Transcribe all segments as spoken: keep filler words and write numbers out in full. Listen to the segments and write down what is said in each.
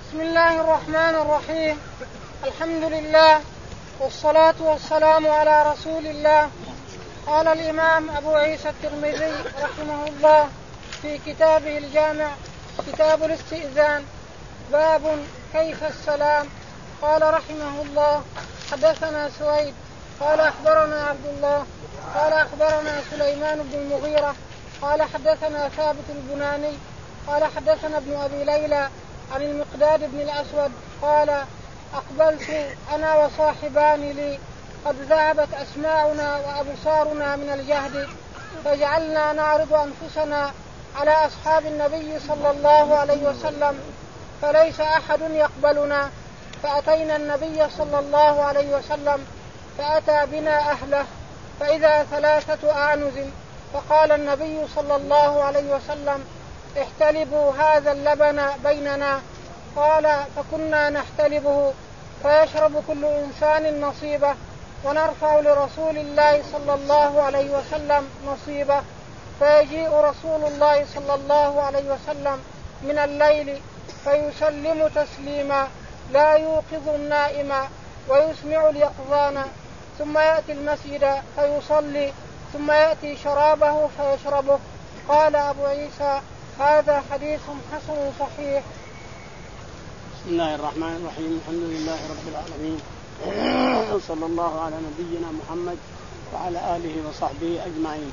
بسم الله الرحمن الرحيم. الحمد لله والصلاة والسلام على رسول الله. قال الإمام أبو عيسى الترمذي رحمه الله في كتابه الجامع كتاب الاستئذان باب كيف السلام. قال رحمه الله حدثنا سويد قال أخبرنا عبد الله قال أخبرنا سليمان بن المغيرة قال حدثنا ثابت البناني قال حدثنا ابن أبي ليلى عن المقداد بن الأسود قال أقبلت أنا وصاحبان لي قد ذهبت أسماعنا وأبصارنا من الجهد فجعلنا نعرض أنفسنا على أصحاب النبي صلى الله عليه وسلم فليس أحد يقبلنا فأتينا النبي صلى الله عليه وسلم فأتى بنا أهله فإذا ثلاثة أعنز فقال النبي صلى الله عليه وسلم احتلبوا هذا اللبن بيننا. قال فكنا نحتلبه فيشرب كل إنسان نصيبه ونرفع لرسول الله صلى الله عليه وسلم نصيبه فيجيء رسول الله صلى الله عليه وسلم من الليل فيسلم تسليما لا يوقظ النائم ويسمع اليقظان ثم يأتي المسجد فيصلي ثم يأتي شرابه فيشربه. قال أبو عيسى هذا حديث حسن صحيح. بسم الله الرحمن الرحيم. الحمد لله رب العالمين صلى الله على نبينا محمد وعلى آله وصحبه أجمعين.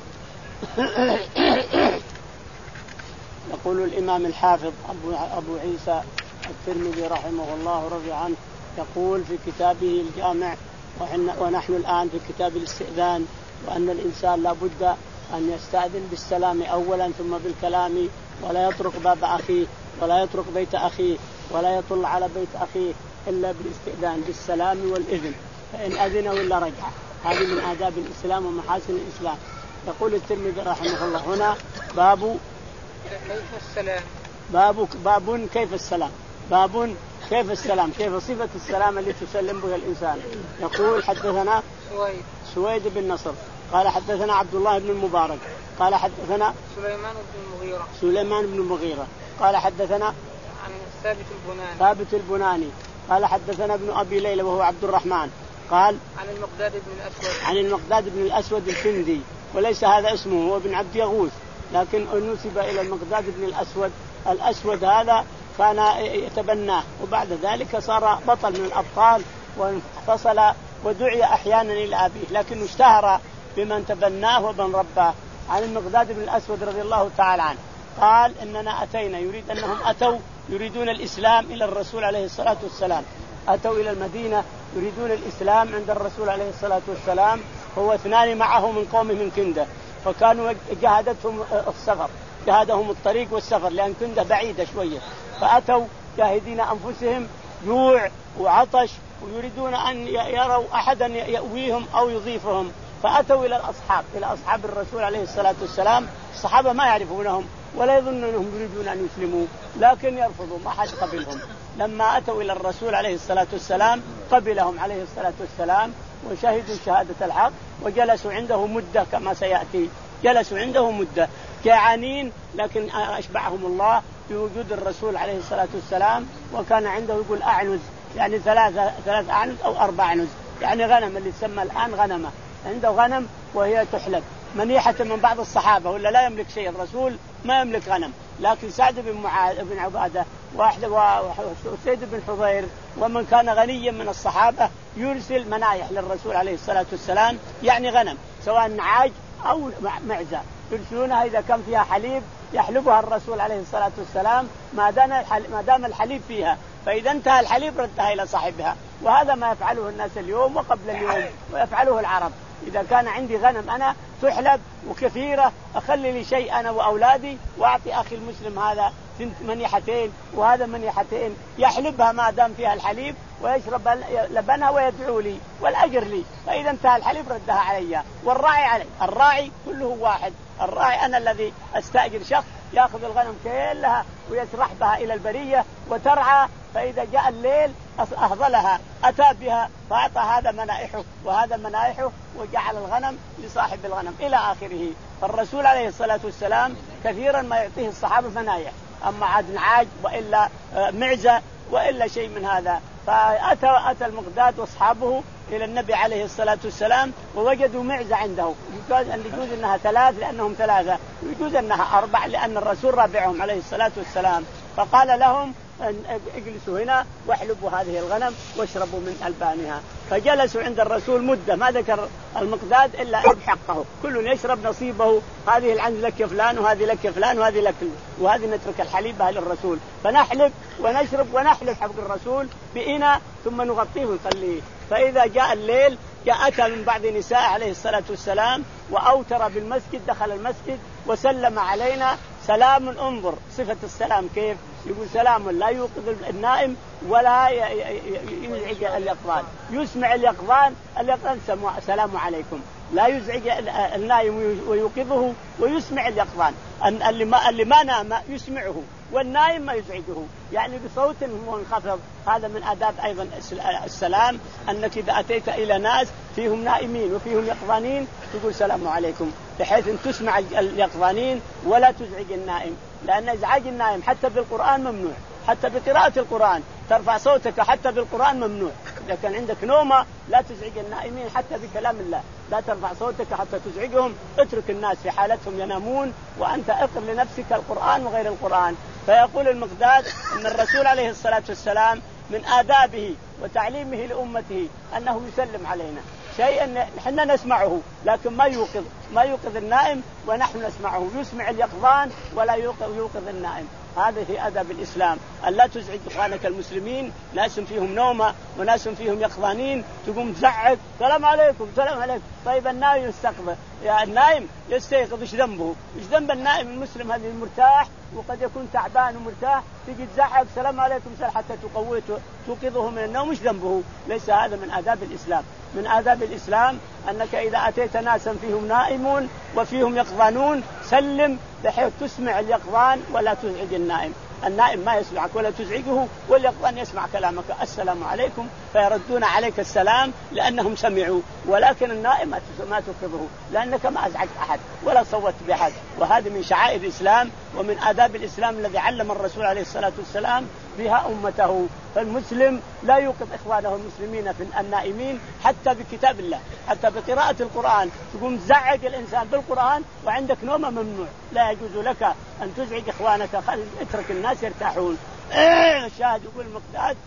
يقول الإمام الحافظ أبو عيسى الترمذي رحمه الله رضي عنه يقول في كتابه الجامع ونحن الآن في كتاب الاستئذان وأن الإنسان لا بد أن يستأذن بالسلام أولا ثم بالكلام ولا يترك باب أخيه ولا يترك بيت أخيه ولا يطل على بيت أخيه إلا بالاستئذان بالسلام والإذن فإن أذن ولا رجع. هذه من آداب الإسلام ومحاسن الإسلام. يقول الترمذي رحمه الله هنا باب كيف السلام باب باب كيف السلام باب كيف السلام كيف صفة السلام اللي تسلم بها الإنسان. يقول حدثنا سويد سويد بن نصر قال حدثنا عبد الله بن المبارك قال حدثنا سليمان بن المغيرة سليمان بن المغيرة قال حدثنا عن ثابت البناني ثابت البناني قال حدثنا ابن أبي ليلى وهو عبد الرحمن قال عن المقداد بن الأسود عن المقداد بن الأسود الكندي وليس هذا اسمه هو ابن عبد يغوث لكن نسب إلى المقداد بن الأسود. الأسود هذا كان يتبناه وبعد ذلك صار بطل من الأبطال وانفصل ودعي أحيانا إلى أبيه لكن اشتهر بمن تبناه ومن رباه. عن المقداد بن الأسود رضي الله تعالى عنه قال إننا أتينا يريد أنهم أتوا يريدون الإسلام إلى الرسول عليه الصلاة والسلام أتوا إلى المدينة يريدون الإسلام عند الرسول عليه الصلاة والسلام هو اثنان معه من قوم من كندة فكانوا جاهدتهم السفر جاهدهم الطريق والسفر لأن كندة بعيدة شوية فأتوا جاهدين أنفسهم جوع وعطش ويريدون أن يروا أحدا يأويهم أو يضيفهم فأتوا إلى الأصحاب إلى أصحاب الرسول عليه الصلاة والسلام. الصحابة ما يعرفونهم ولا يظنون أنهم يريدون أن يسلموا لكن يرفضوا ما حد قبلهم. لما أتوا إلى الرسول عليه الصلاة والسلام قبلهم عليه الصلاة والسلام وشهدوا شهادة الحق وجلسوا عنده مدة كما سيأتي جلسوا عنده مدة جعانين لكن أشبعهم الله بوجود الرسول عليه الصلاة والسلام وكان عنده يقول أعنز يعني ثلاثة ثلاث أعنز أو أربع أعنز يعني غنم اللي تسمى الآن غنمة عنده غنم وهي تحلب منيحة من بعض الصحابة ولا لا يملك شيء الرسول ما يملك غنم لكن سعد بن معاذ بن عبادة واحد وسيد بن حضير ومن كان غنيا من الصحابة يرسل منايح للرسول عليه الصلاة والسلام يعني غنم سواء نعاج أو معزة يرسلونها إذا كان فيها حليب يحلبها الرسول عليه الصلاة والسلام ما دام الحليب فيها فإذا انتهى الحليب ردها إلى صاحبها. وهذا ما يفعله الناس اليوم وقبل اليوم ويفعله العرب. إذا كان عندي غنم أنا تحلب وكثيرة أخلي لي شيء أنا وأولادي وأعطي أخي المسلم هذا منيحتين وهذا منيحتين يحلبها ما دام فيها الحليب ويشرب لبنها ويدعو لي والأجر لي فإذا انتهى الحليب ردها علي والراعي علي. الراعي كله واحد. الراعي أنا الذي أستأجر شخص يأخذ الغنم كلها ويسرح بها إلى البرية وترعى فإذا جاء الليل أهضلها أتى بها فأعطى هذا منائحه وهذا منائحه وجعل الغنم لصاحب الغنم إلى آخره. فالرسول عليه الصلاة والسلام كثيرا ما يعطيه الصحابة منايح أما عاد نعاج وإلا معزة وإلا شيء من هذا. فأتى أتى المقداد وأصحابه إلى النبي عليه الصلاة والسلام ووجدوا معزة عنده، يجوز أن يجوز أنها ثلاث لأنهم ثلاثة، ويجوز أنها أربع لأن الرسول رابعهم عليه الصلاة والسلام. فقال لهم اجلسوا هنا واحلبوا هذه الغنم واشربوا من ألبانها. فجلسوا عند الرسول مدة، ما ذكر المقداد إلا حقه، كل يشرب نصيبه، هذه العنز لك يا فلان وهذه لك يا فلان وهذه لك، وهذه نترك الحليب للرسول. فنحلب ونشرب ونحلب حق الرسول بإناء ثم نغطيه ونخليه. فإذا جاء الليل جاء أتى من بعض نساء عليه الصلاة والسلام وأوتر بالمسجد، دخل المسجد وسلم علينا سلام. انظر صفة السلام كيف يقول: سلام لا يوقظ النائم ولا يزعج اليقظان. يسمع اليقظان، اليقظان سلام عليكم، لا يزعج النائم ويوقظه، ويسمع اليقظان. اللي ما, اللي ما نام يسمعه، والنائم ما يزعجه، يعني بصوت منخفض. هذا من آداب أيضا السلام، أنك إذا أتيت إلى ناس فيهم نائمين وفيهم يقظانين تقول سلام عليكم، بحيث أن تسمع اليقظانين ولا تزعج النائم، لأن إزعاج النائم حتى بالقرآن ممنوع، حتى بقراءة القرآن ترفع صوتك حتى بالقرآن ممنوع. إذا كان عندك نومة لا تزعج النائمين حتى بكلام الله، لا ترفع صوتك حتى تزعجهم، اترك الناس في حالتهم ينامون وأنت اقر لنفسك القرآن وغير القرآن. فيقول المقداد أن الرسول عليه الصلاة والسلام من آدابه وتعليمه لأمته أنه يسلم علينا، شيئا نحن نسمعه لكن ما يوقظ ما يوقظ النائم ونحن نسمعه، يسمع اليقظان ولا يوقظ النائم. هذا في أدب الإسلام، أن لا تزعج إخوانك المسلمين، ناس فيهم نومة وناس فيهم يقظانين، تقوم تزعج سلام عليكم سلام عليكم. طيب النائم يستيقظ، يا النائم يستيقظ، ايش ذنبه؟ ايش ذنب النائم المسلم هذا المرتاح وقد يكون تعبان ومرتاح، تجي تزعج سلام عليكم سلام حتى تقويه توقظه من النوم، ايش ذنبه؟ ليس هذا من آداب الإسلام. من آداب الإسلام أنك إذا أتيت ناسا فيهم نائمون وفيهم يقظانون سلم بحيث تسمع اليقظان ولا تزعج النائم. النائم ما يسمعك ولا تزعجه، واليقظان يسمع كلامك السلام عليكم فيردون عليك السلام لأنهم سمعوا، ولكن النائم ما توقظه لأنك ما أزعجت أحد ولا صوت بأحد. وهذه من شعائر الإسلام ومن آداب الإسلام الذي علم الرسول عليه الصلاة والسلام بها أمته. فالمسلم لا يوقظ إخوانه المسلمين في النائمين حتى بكتاب الله، حتى بقراءة القرآن تقوم تزعج الإنسان بالقرآن وعندك نومة ممنوع، لا يجوز لك أن تزعج إخوانك، اترك الناس يرتاحون. الشاهد يقول المقداد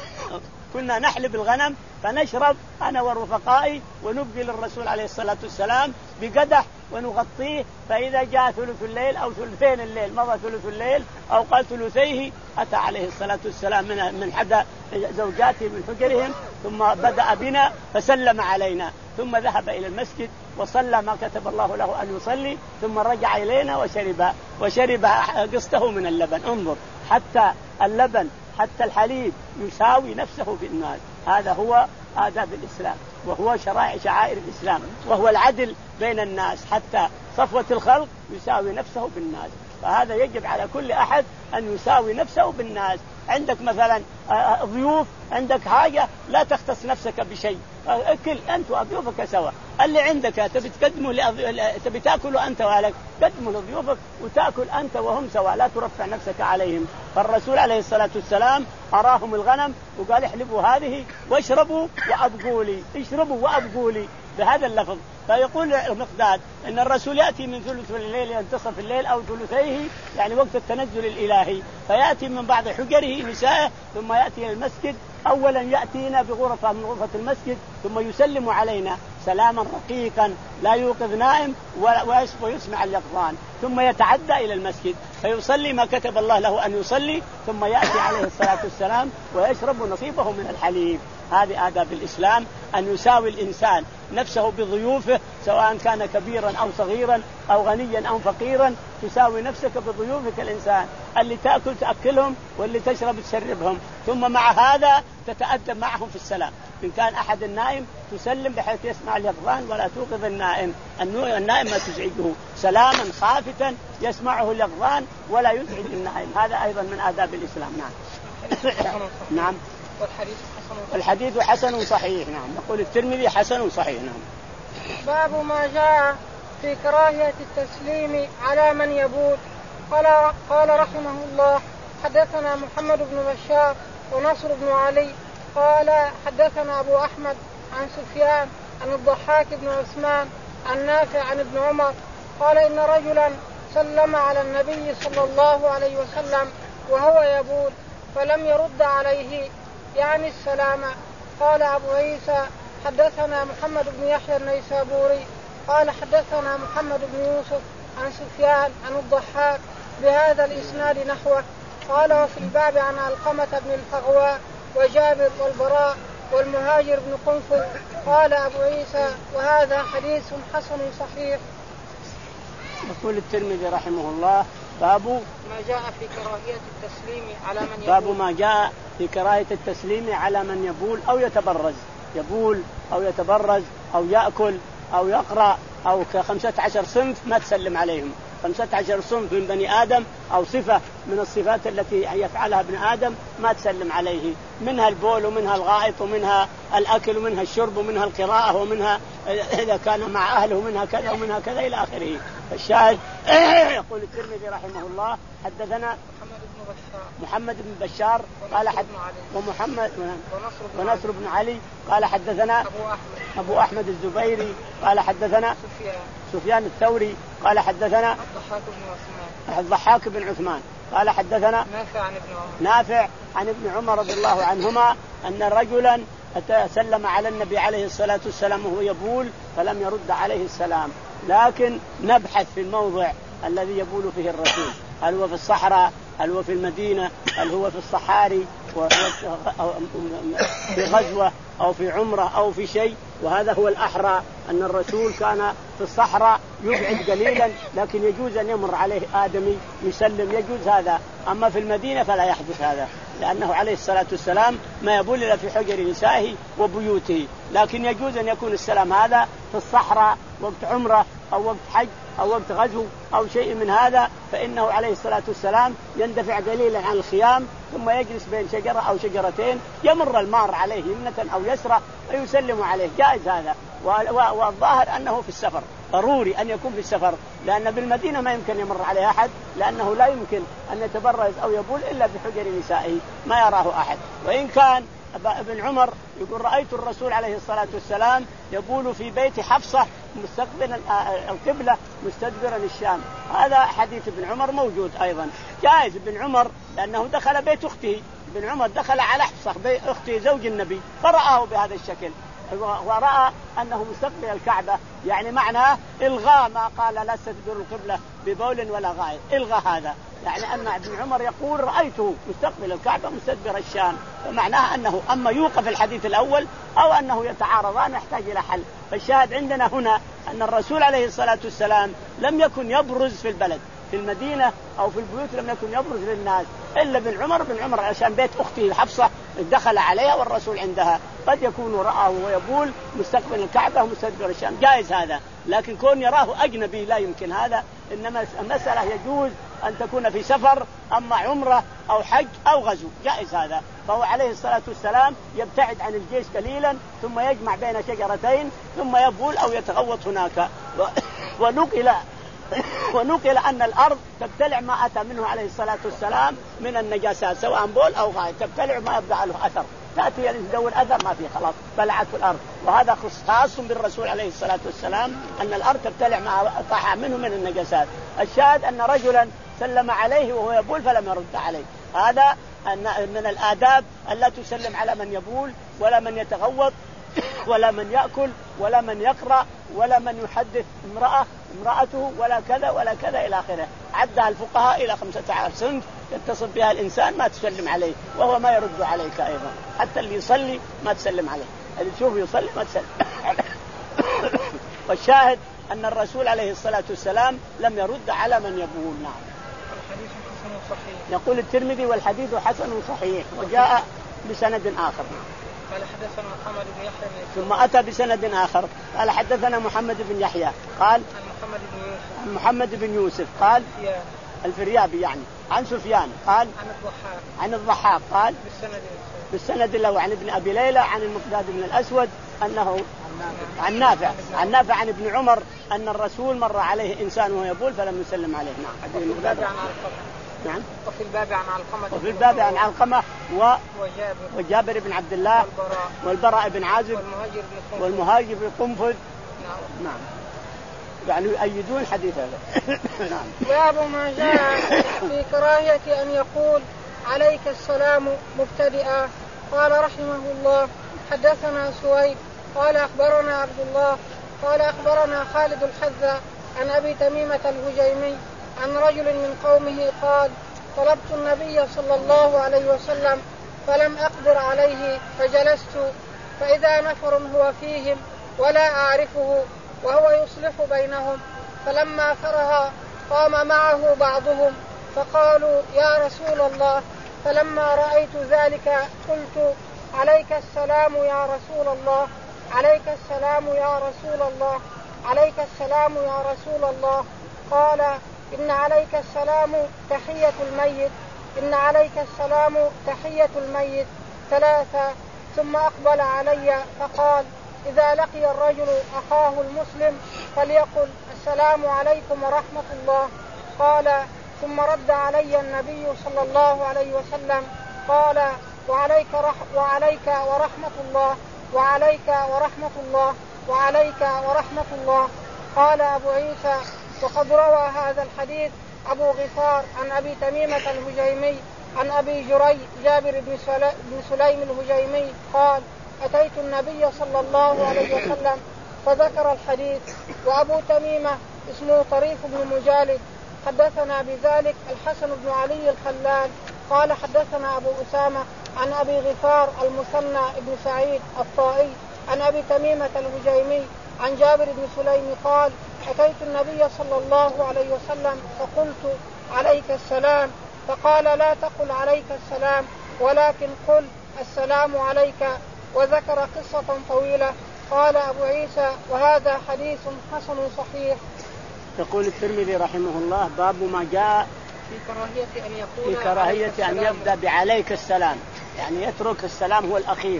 كنا نحلب الغنم فنشرب أنا ورفقائي ونبقي للرسول عليه الصلاة والسلام بقدح ونغطيه، فإذا جاء ثلث الليل أو ثلثين الليل، مضى ثلث الليل أو قال ثلثيه، أتى عليه الصلاة والسلام من من حدا زوجاته من حجرهم ثم بدأ بنا فسلم علينا، ثم ذهب إلى المسجد وصلى ما كتب الله له أن يصلي، ثم رجع إلينا وشرب وشرب قسطه من اللبن. انظر حتى اللبن حتى الحليب يساوي نفسه في الناس. هذا هو آداب الإسلام وهو شرائع شعائر الإسلام، وهو العدل بين الناس، حتى صفوة الخلق يساوي نفسه بالناس. فهذا يجب على كل أحد أن يساوي نفسه بالناس. عندك مثلا ضيوف، عندك حاجة لا تختص نفسك بشيء، اكل أنت وضيوفك سوا، اللي عندك تبي تقدمه لأضي... تبي تأكله أنت وأهلك قدمه لضيوفك وتأكل أنت وهم سوا، لا ترفع نفسك عليهم. فالرسول عليه الصلاة والسلام أراهم الغنم وقال احلبوا هذه واشربوا وأبقوا لي، اشربوا وأبقوا لي بهذا اللفظ. فيقول المقداد إن الرسول يأتي من ثلث الليل ينتصف الليل أو ثلثيه، يعني وقت التنزل الإلهي، فيأتي من بعض حجره نسائه ثم يأتي إلى المسجد. أولا يأتينا بغرفة من غرفة المسجد ثم يسلم علينا سلاما رقيقا لا يوقظ نائم ويسمع اليقظان، ثم يتعدى إلى المسجد فيصلي ما كتب الله له أن يصلي، ثم يأتي عليه الصلاة والسلام ويشرب نصيبه من الحليب. هذه آداب الإسلام، أن يساوي الإنسان نفسه بضيوفه سواء كان كبيرا أو صغيرا أو غنيا أو فقيرا، تساوي نفسك بضيوفك الإنسان، اللي تأكل تأكلهم واللي تشرب تشربهم، ثم مع هذا تتأدب معهم في السلام. إن كان أحد النائم تسلم بحيث يسمع اليقظان ولا توقظ النائم، النائم ما تزعجه، سلاما خافتا يسمعه اليقظان ولا يزعج النائم. هذا أيضا من آداب الإسلام. نعم. نعم. والحديث حسن الحديث حسن صحيح. نعم. يقول الترمذي حسن صحيح. نعم. باب ما جاء في كراهية التسليم على من يبول. قال قال رحمه الله: حدثنا محمد بن بشار ونصر بن علي قال حدثنا أبو أحمد عن سفيان عن الضحاك بن عثمان عن نافع عن ابن عمر قال إن رجلا سلم على النبي صلى الله عليه وسلم وهو يبول فلم يرد عليه يعني السلام. قال أبو عيسى حدثنا محمد بن يحيى النيسابوري قال حدثنا محمد بن يوسف عن سفيان عن الضحاك بهذا الإسناد نحوه. قال وفي الباب عن علقمة بن الفغواء وجابر والبراء والمهاجر بن قنفذ. قال أبو عيسى وهذا حديث حسن صحيح. يقول الترمذي رحمه الله باب ما جاء في كراهية التسليم على من يبول. باب ما جاء في كراهية التسليم على من يبول أو يتبرز، يبول أو يتبرز أو يأكل أو يقرأ أو كخمسة عشر صنف ما تسلم عليهم. خمسة عشر صنف من بني آدم أو صفة من الصفات التي يفعلها ابن آدم ما تسلم عليه، منها البول ومنها الغائط ومنها الأكل ومنها الشرب ومنها القراءة ومنها إذا كان مع أهله ومنها كذا ومنها كذا إلى آخره. الشاهد يقول الترمذي رحمه الله حدثنا محمد بن بشار قال حد ومحمد ونصر بن علي قال حدثنا أبو أحمد الزبيري قال حدثنا سفيان الثوري قال حدثنا الضحاك بن عثمان قال حدثنا نافع عن ابن عمر نافع عن ابن عمر رضي الله عنهما أن رجلا سلم على النبي عليه الصلاة والسلام وهو يبول فلم يرد عليه السلام. لكن نبحث في الموضع الذي يبول فيه الرسول، هل هو في الصحراء، هل هو في المدينة، هل هو في الصحاري في غزوة أو في عمرة أو في شيء. وهذا هو الأحرى أن الرسول كان في الصحراء يبعد قليلا لكن يجوز أن يمر عليه آدمي يسلم، يجوز هذا. أما في المدينة فلا يحدث هذا لأنه عليه الصلاة والسلام ما يبول إلا في حجر نسائه وبيوته. لكن يجوز أن يكون السلام هذا في الصحراء وقت عمرة أو وقت حج أو وقت غزو أو شيء من هذا، فإنه عليه الصلاة والسلام يندفع قليلا عن الخيام ثم يجلس بين شجرة أو شجرتين يمر المار عليه يمنة أو يسرى ويسلم عليه، جائز هذا. والظاهر أنه في السفر، ضروري أن يكون في السفر لأن بالمدينة ما يمكن يمر عليه أحد لأنه لا يمكن أن يتبرز أو يبول إلا بحجر نسائه ما يراه أحد. وإن كان ابن عمر يقول رأيت الرسول عليه الصلاة والسلام يبول في بيت حفصة مستقبلا القبلة مستدبرا الشام. هذا حديث ابن عمر موجود أيضا، جائز ابن عمر لأنه دخل بيت أخته. ابن عمر دخل على حفصة أخته زوج النبي فرآه بهذا الشكل ورأى أنه مستقبل الكعبة، يعني معناه إلغاء ما قال لا تستدبر القبلة ببول ولا غائط، إلغاء هذا، يعني أن ابن عمر يقول رأيته مستقبل الكعبة مستدبر الشام، فمعناه أنه أما يوقف الحديث الأول أو أنه يتعارضان يحتاج إلى حل. فالشاهد عندنا هنا أن الرسول عليه الصلاة والسلام لم يكن يبرز في البلد في المدينة أو في البيوت، لم يكن يبرز للناس إلا بن عمر. بن عمر عشان بيت أخته حفصة دخل عليها والرسول عندها، قد يكون رآه ويبول مستقبل الكعبة ومستدبر الشام، جائز هذا. لكن كون يراه أجنبي لا يمكن هذا، إنما المسألة يجوز أن تكون في سفر أما عمرة أو حج أو غزو، جائز هذا. فهو عليه الصلاة والسلام يبتعد عن الجيش قليلا ثم يجمع بين شجرتين ثم يبول أو يتغوط هناك. ونقل ونقل أن الأرض تبتلع ما أتى منه عليه الصلاة والسلام من النجاسات سواء بول أو غائط، تبتلع ما يبقى له أثر، تأتي تدور أثر ما فيه خلاص بلعت في الأرض. وهذا خاص بالرسول عليه الصلاة والسلام أن الأرض تبتلع ما طاح منه من النجاسات. الشاهد أن رجلا سلم عليه وهو يبول فلم يرد عليه، هذا من الآداب ألا تسلم على من يبول ولا من يتغوط ولا من يأكل ولا من يقرأ ولا من يحدث امرأة امرأته ولا كذا ولا كذا إلى آخره. عدها الفقهاء إلى خمسة عشر صنف يتصل بها الإنسان ما تسلم عليه وهو ما يرد عليك أيضا، حتى اللي يصلي ما تسلم عليه، اللي تشوفه يصلي ما تسلم عليه. والشاهد أن الرسول عليه الصلاة والسلام لم يرد على من يبول. نعم. الحديث حسن صحيح. يقول الترمذي والحديث حسن صحيح وجاء بسند آخر. قال حدثنا محمد بن يحيى ثم أتى بسند آخر قال حدثنا محمد بن يحيى قال عن محمد بن يوسف عن محمد بن يوسف قال الفريابي يعني عن سفيان قال عن الضحاك عن الضحاك قال بالسند بالسند له عن ابن أبي ليلى عن المقداد بن الأسود أنه عن نافع عن نافع عن ابن عمر أن الرسول مر عليه إنسان وهو يبول فلم يسلم عليه. نعم. المقداد عن نعم. وفي الباب عن علقمة وفي الباب عن علقمة و... وجابر وجابر بن عبد الله والبراء, والبراء بن عازب والمهاجر بن والمهاجر بن قنفذ. نعم. نعم يعني يؤيدون حديث هذا. نعم. باب ما جاء في كراهية أن يقول عليك السلام مبتدئا. قال رحمه الله حدثنا سويد قال أخبرنا عبد الله قال أخبرنا خالد الحذا عن أبي تميمة الهجيمي عن رجل من قومه قال طلبت النبي صلى الله عليه وسلم فلم أقدر عليه فجلست فإذا نفر هو فيهم ولا أعرفه وهو يصلح بينهم فلما فرغ قام معه بعضهم فقالوا يا رسول الله فلما رأيت ذلك قلت عليك السلام يا رسول الله عليك السلام يا رسول الله عليك السلام يا رسول الله. قال إن عليك السلام تحية الميت إن عليك السلام تحية الميت ثلاثة. ثم أقبل علي فقال إذا لقي الرجل أخاه المسلم فليقل السلام عليكم ورحمة الله. قال ثم رد علي النبي صلى الله عليه وسلم قال وعليك, رح وعليك ورحمة الله وعليك ورحمة الله وعليك ورحمة الله. قال أبو عيسى وقد روى هذا الحديث أبو غفار عن أبي تميمة الهجيمي عن أبي جري جابر بن سليم الهجيمي قال أتيت النبي صلى الله عليه وسلم فذكر الحديث. وأبو تميمة اسمه طريف بن مجالد. حدثنا بذلك الحسن بن علي الخلال قال حدثنا أبو أسامة عن أبي غفار المثنى بن سعيد الطائي عن أبي تميمة الهجيمي عن جابر بن سليم قال أتيت النبي صلى الله عليه وسلم فقلت عليك السلام فقال لا تقل عليك السلام ولكن قل السلام عليك. وذكر قصة طويلة. قال أبو عيسى وهذا حديث حسن صحيح. يقول الترمذي رحمه الله باب ما جاء في كراهية أن يقول في كراهية أن يبدأ بعليك السلام يعني يترك السلام هو الأخير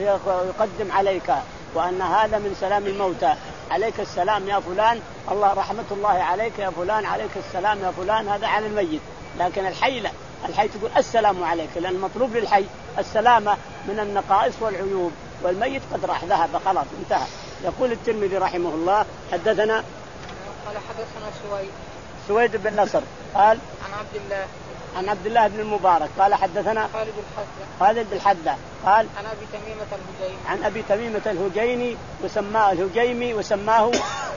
ويقدم عليك وأن هذا من سلام الموتى. عليك السلام يا فلان الله رحمة الله عليك يا فلان عليك السلام يا فلان هذا على الميت. لكن الحي لا الحي تقول السلام عليك لأن المطلوب للحي السلامة من النقائص والعيوب والميت قد راح ذهب خلاص انتهى. يقول الترمذي رحمه الله حدثنا قال حدثنا سويد سويد بن نصر قال عن عبد الله عن عبد الله بن المبارك قال حدثنا خالد الحذا خالد بالحذا قال عن أبي تميمة الهجيمي عن أبي تميمة الهجيني وسماه الهجيمي وسماه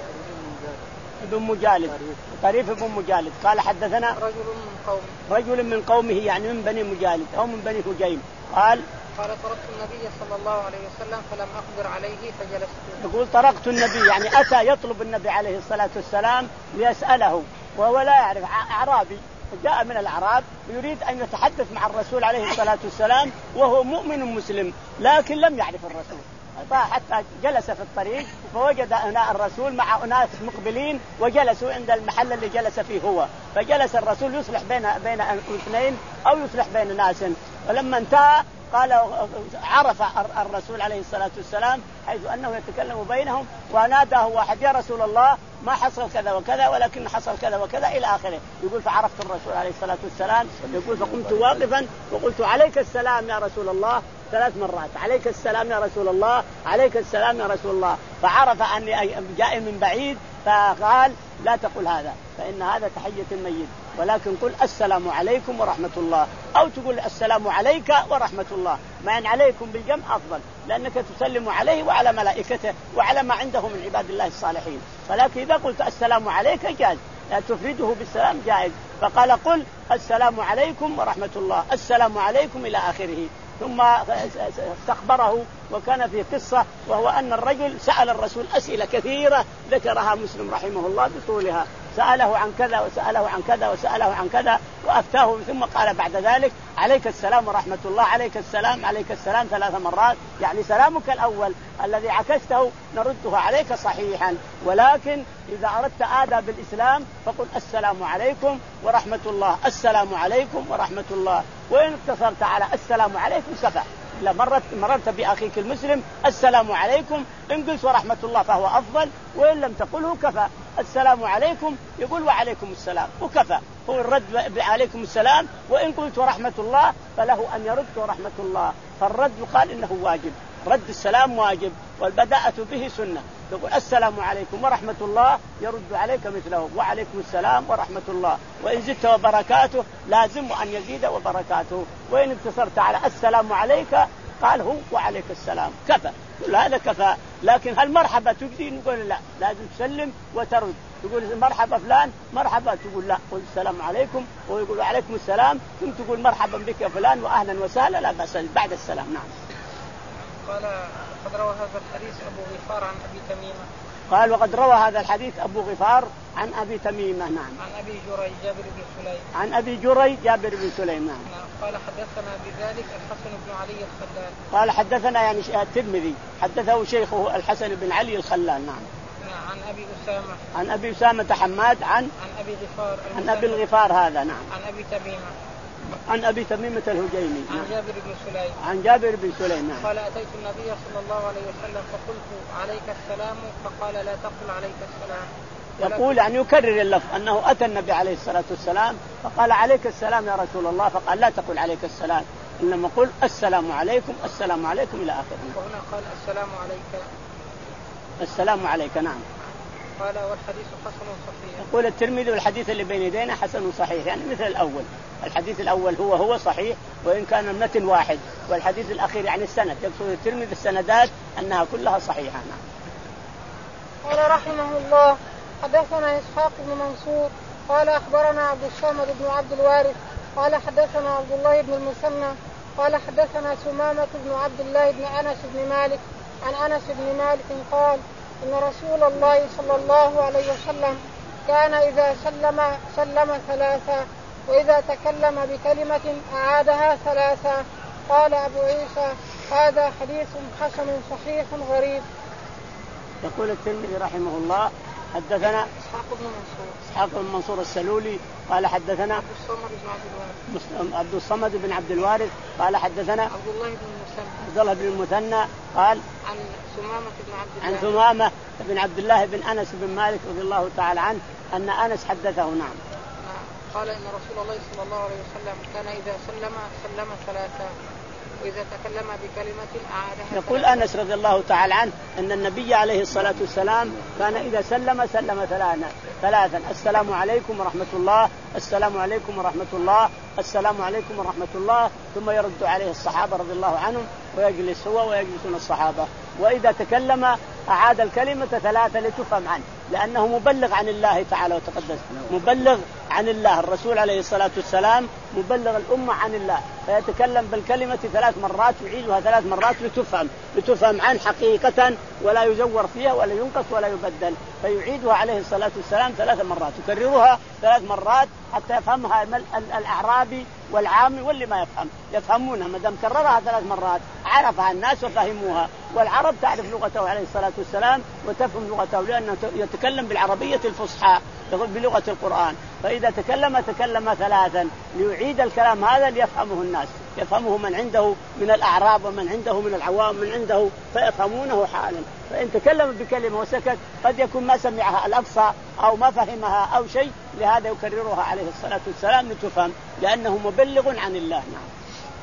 ابن مجالد طريف ابن مجالد قال حدثنا رجل من قومه رجل من قومه يعني من بني مجالد أو من بني هجيم قال قال طرقت النبي صلى الله عليه وسلم فلم أقدر عليه فجلست. يقول طرقت النبي يعني أتى يطلب النبي عليه الصلاة والسلام ليسأله وهو لا يعرف أعرابي جاء من الأعراب ويريد أن يتحدث مع الرسول عليه الصلاة والسلام وهو مؤمن مسلم لكن لم يعرف الرسول حتى جلس في الطريق فوجد هنا الرسول مع أناس مقبلين وجلسوا عند المحل اللي جلس فيه هو فجلس الرسول يصلح بين بين اثنين أو يصلح بين ناس. ولما انتهى قال عرف الرسول عليه الصلاة والسلام حيث أنه يتكلم بينهم وناداه واحد يا رسول الله ما حصل كذا وكذا ولكن حصل كذا وكذا إلى آخره. يقول فعرفت الرسول عليه الصلاة والسلام. يقول فقمت واقفا وقلت عليك السلام يا رسول الله ثلاث مرات عليك السلام يا رسول الله عليك السلام يا رسول الله. فعرف أني جاء من بعيد فقال لا تقل هذا فإن هذا تحية الميت ولكن قل السلام عليكم ورحمة الله أو تقول السلام عليك ورحمة الله ما أن عليكم بالجمع أفضل لأنك تسلم عليه وعلى ملائكته وعلى ما عنده من عباد الله الصالحين. ولكن إذا قلت السلام عليك جاز تفرده بالسلام جائز. فقال قل السلام عليكم ورحمة الله السلام عليكم إلى آخره. ثم استخبره وكان في قصة وهو أن الرجل سأل الرسول أسئلة كثيرة ذكرها مسلم رحمه الله بطولها سأله عن كذا وسأله عن كذا وسأله عن كذا وأفتاه ثم قال بعد ذلك عليك السلام ورحمة الله عليك السلام عليك السلام ثلاث مرات يعني سلامك الأول الذي عكسته نرده عليك صحيحا ولكن إذا أردت آداب الإسلام فقل السلام عليكم ورحمة الله السلام عليكم ورحمة الله. وإن اقتصرت على السلام عليكم كفى. إذا مرت مررت بأخيك المسلم السلام عليكم إن قلت ورحمة الله فهو أفضل وإن لم تقله كفى. السلام عليكم يقول وعليكم السلام وكفى هو الرد عليكم السلام، وإن قلت ورحمة الله فله أن يرد ورحمة الله. فالرد يقال إنه واجب، رد السلام واجب، والبداءة به سنة. تقول السلام عليكم ورحمة الله يرد عليك مثله وعليكم السلام ورحمة الله، وإن زدت وبركاته لازم أن يزيد وبركاته، وإن اقتصرت على السلام عليك قال هو وعليك السلام كفى، كل هذا كفى. لكن هل مرحبا تجزي؟ نقول لا، لازم تسلم وترد. تقول مرحبا فلان مرحبا، تقول لا، قل السلام عليكم ويقول عليكم السلام، ثم تقول مرحبا بك يا فلان وأهلا وسهلا، لا بأس بعد السلام. نعم. قال قد روى هذا الحديث أبو غفار عن أبي تميمة. قال وقد روى هذا الحديث أبو غفار عن أبي تميمة. نعم. عن أبي جريج جابر بن سليم. عن أبي جريج جابر بن سليم. نعم. قال حدثنا بذلك الحسن بن علي الخلال. قال حدثنا يعني الترمذي حدثه شيخه الحسن بن علي الخلال. نعم. عن أبي أسامة. عن أبي أسامة حماد عن عن أبي غفار. عن أبي الغفار هذا. نعم. عن أبي تميمة. عن أبي تميمة الهجيمي. عن جابر بن سليم. عن جابر بن سليم. نعم. قال أتيت النبي صلى الله عليه وسلم فقلت عليك السلام، فقال لا تقل عليك السلام. يقول يعني يكرر اللفظ أنه أتى النبي عليه الصلاة والسلام فقال عليك السلام يا رسول الله، فقال لا تقل عليك السلام، إنما قل السلام عليكم السلام عليكم إلى آخره. وهنا قال السلام عليك. السلام عليك. نعم. قال والحديث حسن صحيح. يقول الترمذي والحديث اللي بين يدينا حسن صحيح، يعني مثل الأول. الحديث الأول هو هو صحيح وإن كان المتن واحد، والحديث الأخير يعني السند، يقصد الترمذي السندات أنها كلها صحيحة. نعم. قال رحمه الله حدثنا إسحاق بن منصور قال أخبرنا عبد الصمد بن عبد الوارث قال حدثنا عبد الله بن المثنى قال حدثنا سمامة بن عبد الله بن أنس بن مالك عن أنس بن مالك قال إن رسول الله صلى الله عليه وسلم كان إذا سلم سلم ثلاثا، وإذا تكلم بكلمة أعادها ثلاثا. قال أبو عيسى هذا حديث حسن صحيح غريب. يقول الترمذي رحمه الله حدثنا إسحاق بن منصور إسحاق بن منصور السلولي قال حدثنا عبد الصمد بن عبد الوارث عبد الصمد بن عبد الوارث قال حدثنا عبد الله بن المثنى عبد الله بن المثنى قال عن سمامة بن عبد الله عن ثمامة بن عبد الله بن أنس بن مالك رضي الله تعالى عنه أن أنس حدثه. نعم. قال إن رسول الله صلى الله عليه وسلم كان إذا سلم سلم ثلاثا، وإذا تكلم بكلمة أعادها. يقول أنس رضي الله تعالى عنه أن النبي عليه الصلاة والسلام كان إذا سلم سلم ثلاثا ثلاثا السلام عليكم ورحمة الله، السلام عليكم ورحمة الله، السلام عليكم ورحمة الله، ثم يرد عليه الصحابة رضي الله عنهم ويجلس هو ويجلسون الصحابة. وإذا تكلم أعاد الكلمة ثلاثة لتفهم عنه، لأنه مبلغ عن الله تعالى وتقدس، مبلغ عن الله. الرسول عليه الصلاة والسلام مبلغ الأمة عن الله، فيتكلم بالكلمة ثلاث مرات يعيدها ثلاث مرات لتفهم لتفهم عن حقيقة، ولا يزور فيها ولا ينقص ولا يبدل، فيعيدها عليه الصلاة والسلام ثلاث مرات، يكررها ثلاث مرات حتى يفهمها الأعرابي والعامي واللي ما يفهم يفهمونها. ما دام كررها ثلاث مرات عرفها الناس وفهموها، والعرب تعرف لغته عليه الصلاة والسلام وتفهم لغته، لأنه يتكلم بالعربية الفصحى بلغة القرآن. فإذا تكلم تكلم ثلاثا ليعيد الكلام هذا ليفهمه الناس، يفهمه من عنده من الأعراب ومن عنده من العوام من عنده، فيفهمونه حالا. فإن تكلم بكلمة وسكت قد يكون ما سمعها الأقصى أو ما فهمها أو شيء، لهذا يكررها عليه الصلاة والسلام لتفهم، لأنه مبلغ عن الله. نعم.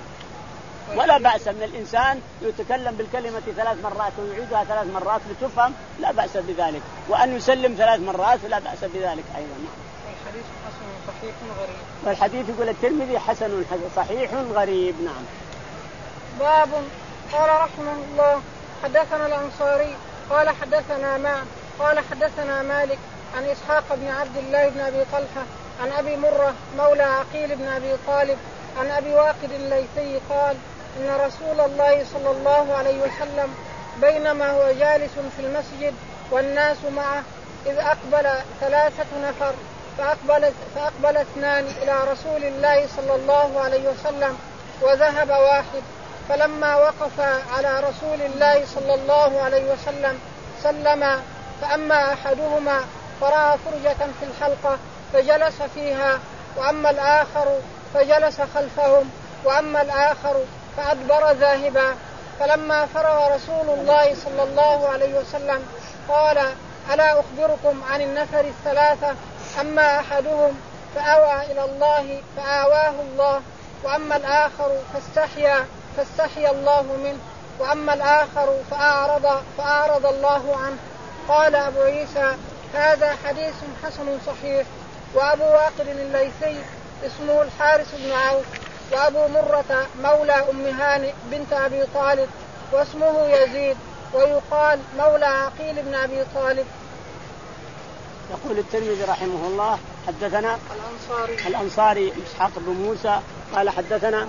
ولا بأس من الإنسان يتكلم بالكلمة ثلاث مرات ويعيدها ثلاث مرات لتفهم، لا بأس بذلك، وأن يسلم ثلاث مرات لا بأس بذلك أيضا. والحديث حسن صحيح غريب. والحديث يقول الترمذي حسن صحيح غريب. نعم. باب. قال رحمه الله حدثنا الأنصاري قال حدثنا معا قال حدثنا مالك عن إسحاق بن عبد الله بن أبي طلحة عن أبي مرة مولى عقيل بن أبي طالب عن أبي واقد الليثي قال إن رسول الله صلى الله عليه وسلم بينما هو جالس في المسجد والناس معه إذ أقبل ثلاثة نفر فأقبل, فأقبل اثنان إلى رسول الله صلى الله عليه وسلم وذهب واحد، فلما وقف على رسول الله صلى الله عليه وسلم سلم، فأما أحدهما فرأى فرجة في الحلقة فجلس فيها، وأما الآخر فجلس خلفهم، وأما الآخر فأدبر ذاهبا. فلما فرغ رسول الله صلى الله عليه وسلم قال ألا أخبركم عن النفر الثلاثة؟ أما أحدهم فأوى إلى الله فآواه الله، وأما الآخر فاستحيا فاستحيا الله منه، وأما الآخر فأعرض فأعرض الله عنه. قال أبو عيسى هذا حديث حسن صحيح. وأبو واقد الليثي اسمه الحارث بن عوف، وأبو مرة مولى أم هانئ بنت أبي طالب واسمه يزيد، ويقال مولى عقيل بن أبي طالب. يقول الترمذي رحمه الله حدثنا الأنصاري الأنصاري إسحاق بن موسى قال حدثنا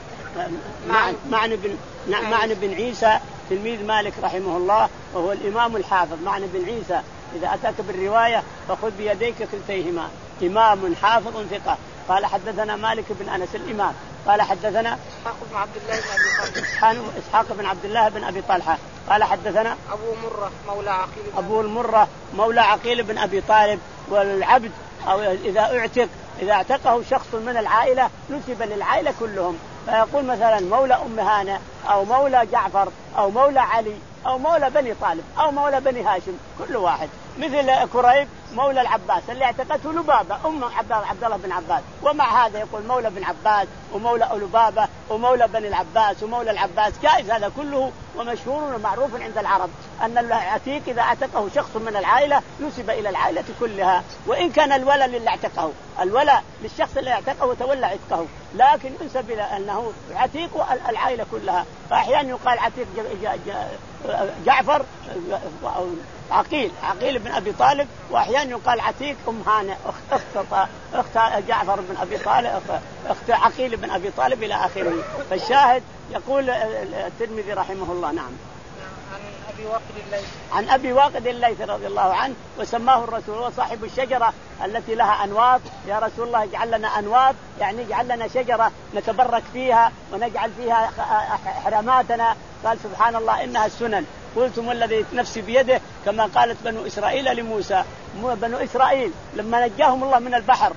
معن معن بن معن بن عيسى تلميذ مالك رحمه الله، وهو الإمام الحافظ. معن بن عيسى إذا أتاك بالرواية فخذ بيديك كلتيهما، إمام حافظ ثقة. قال حدثنا مالك بن أنس الإمام قال حدثنا إسحاق بن عبد الله بن أبي طلحة إسحاق بن عبد الله بن أبي طلحة قال حدثنا أبو مرة مولى عقيل أبو المرة مولى عقيل بن أبي طالب. والعبد أو إذا اعتق إذا اعتقه شخص من العائلة نسب للعائلة كلهم، فيقول مثلا مولى أم هانة أو مولى جعفر أو مولى علي أو مولى بني طالب أو مولى بني هاشم، كل واحد. مثل كريب مولى العباس اللي اعتقته لبابة أم عبد الله بن عباس، ومع هذا يقول مولى بن عباس ومولى لبابة ومولى بني العباس ومولى العباس، جائز هذا كله ومشهور ومعروف عند العرب أن العتيق إذا اعتقه شخص من العائلة نسب إلى العائلة كلها، وإن كان الولى للي اعتقه، الولى للشخص اللي اعتقه وتولى عتقه، لكن ينسب إلى أنه عتيق العائلة كلها. فأحيانا يقال عتيق جعفر أو عقيل عقيل بن أبي طالب، وأحيانا يقال عتيق أم هانة أخت أخت جعفر بن أبي طالب أخت عقيل بن أبي طالب إلى آخره. فالشاهد يقول الترمذي رحمه الله نعم عن أبي واقد الليثي عن أبي واقد الليثي رضي الله عنه، وسماه الرسول وصاحب الشجرة التي لها أنواط. يا رسول الله اجعل لنا أنواط، يعني اجعل لنا شجرة نتبرك فيها ونجعل فيها حراماتنا. قال سبحان الله إنها السنن. قلتم والذي نفسي بيده كما قالت بنو إسرائيل لموسى. بنو إسرائيل لما نجاهم الله من البحر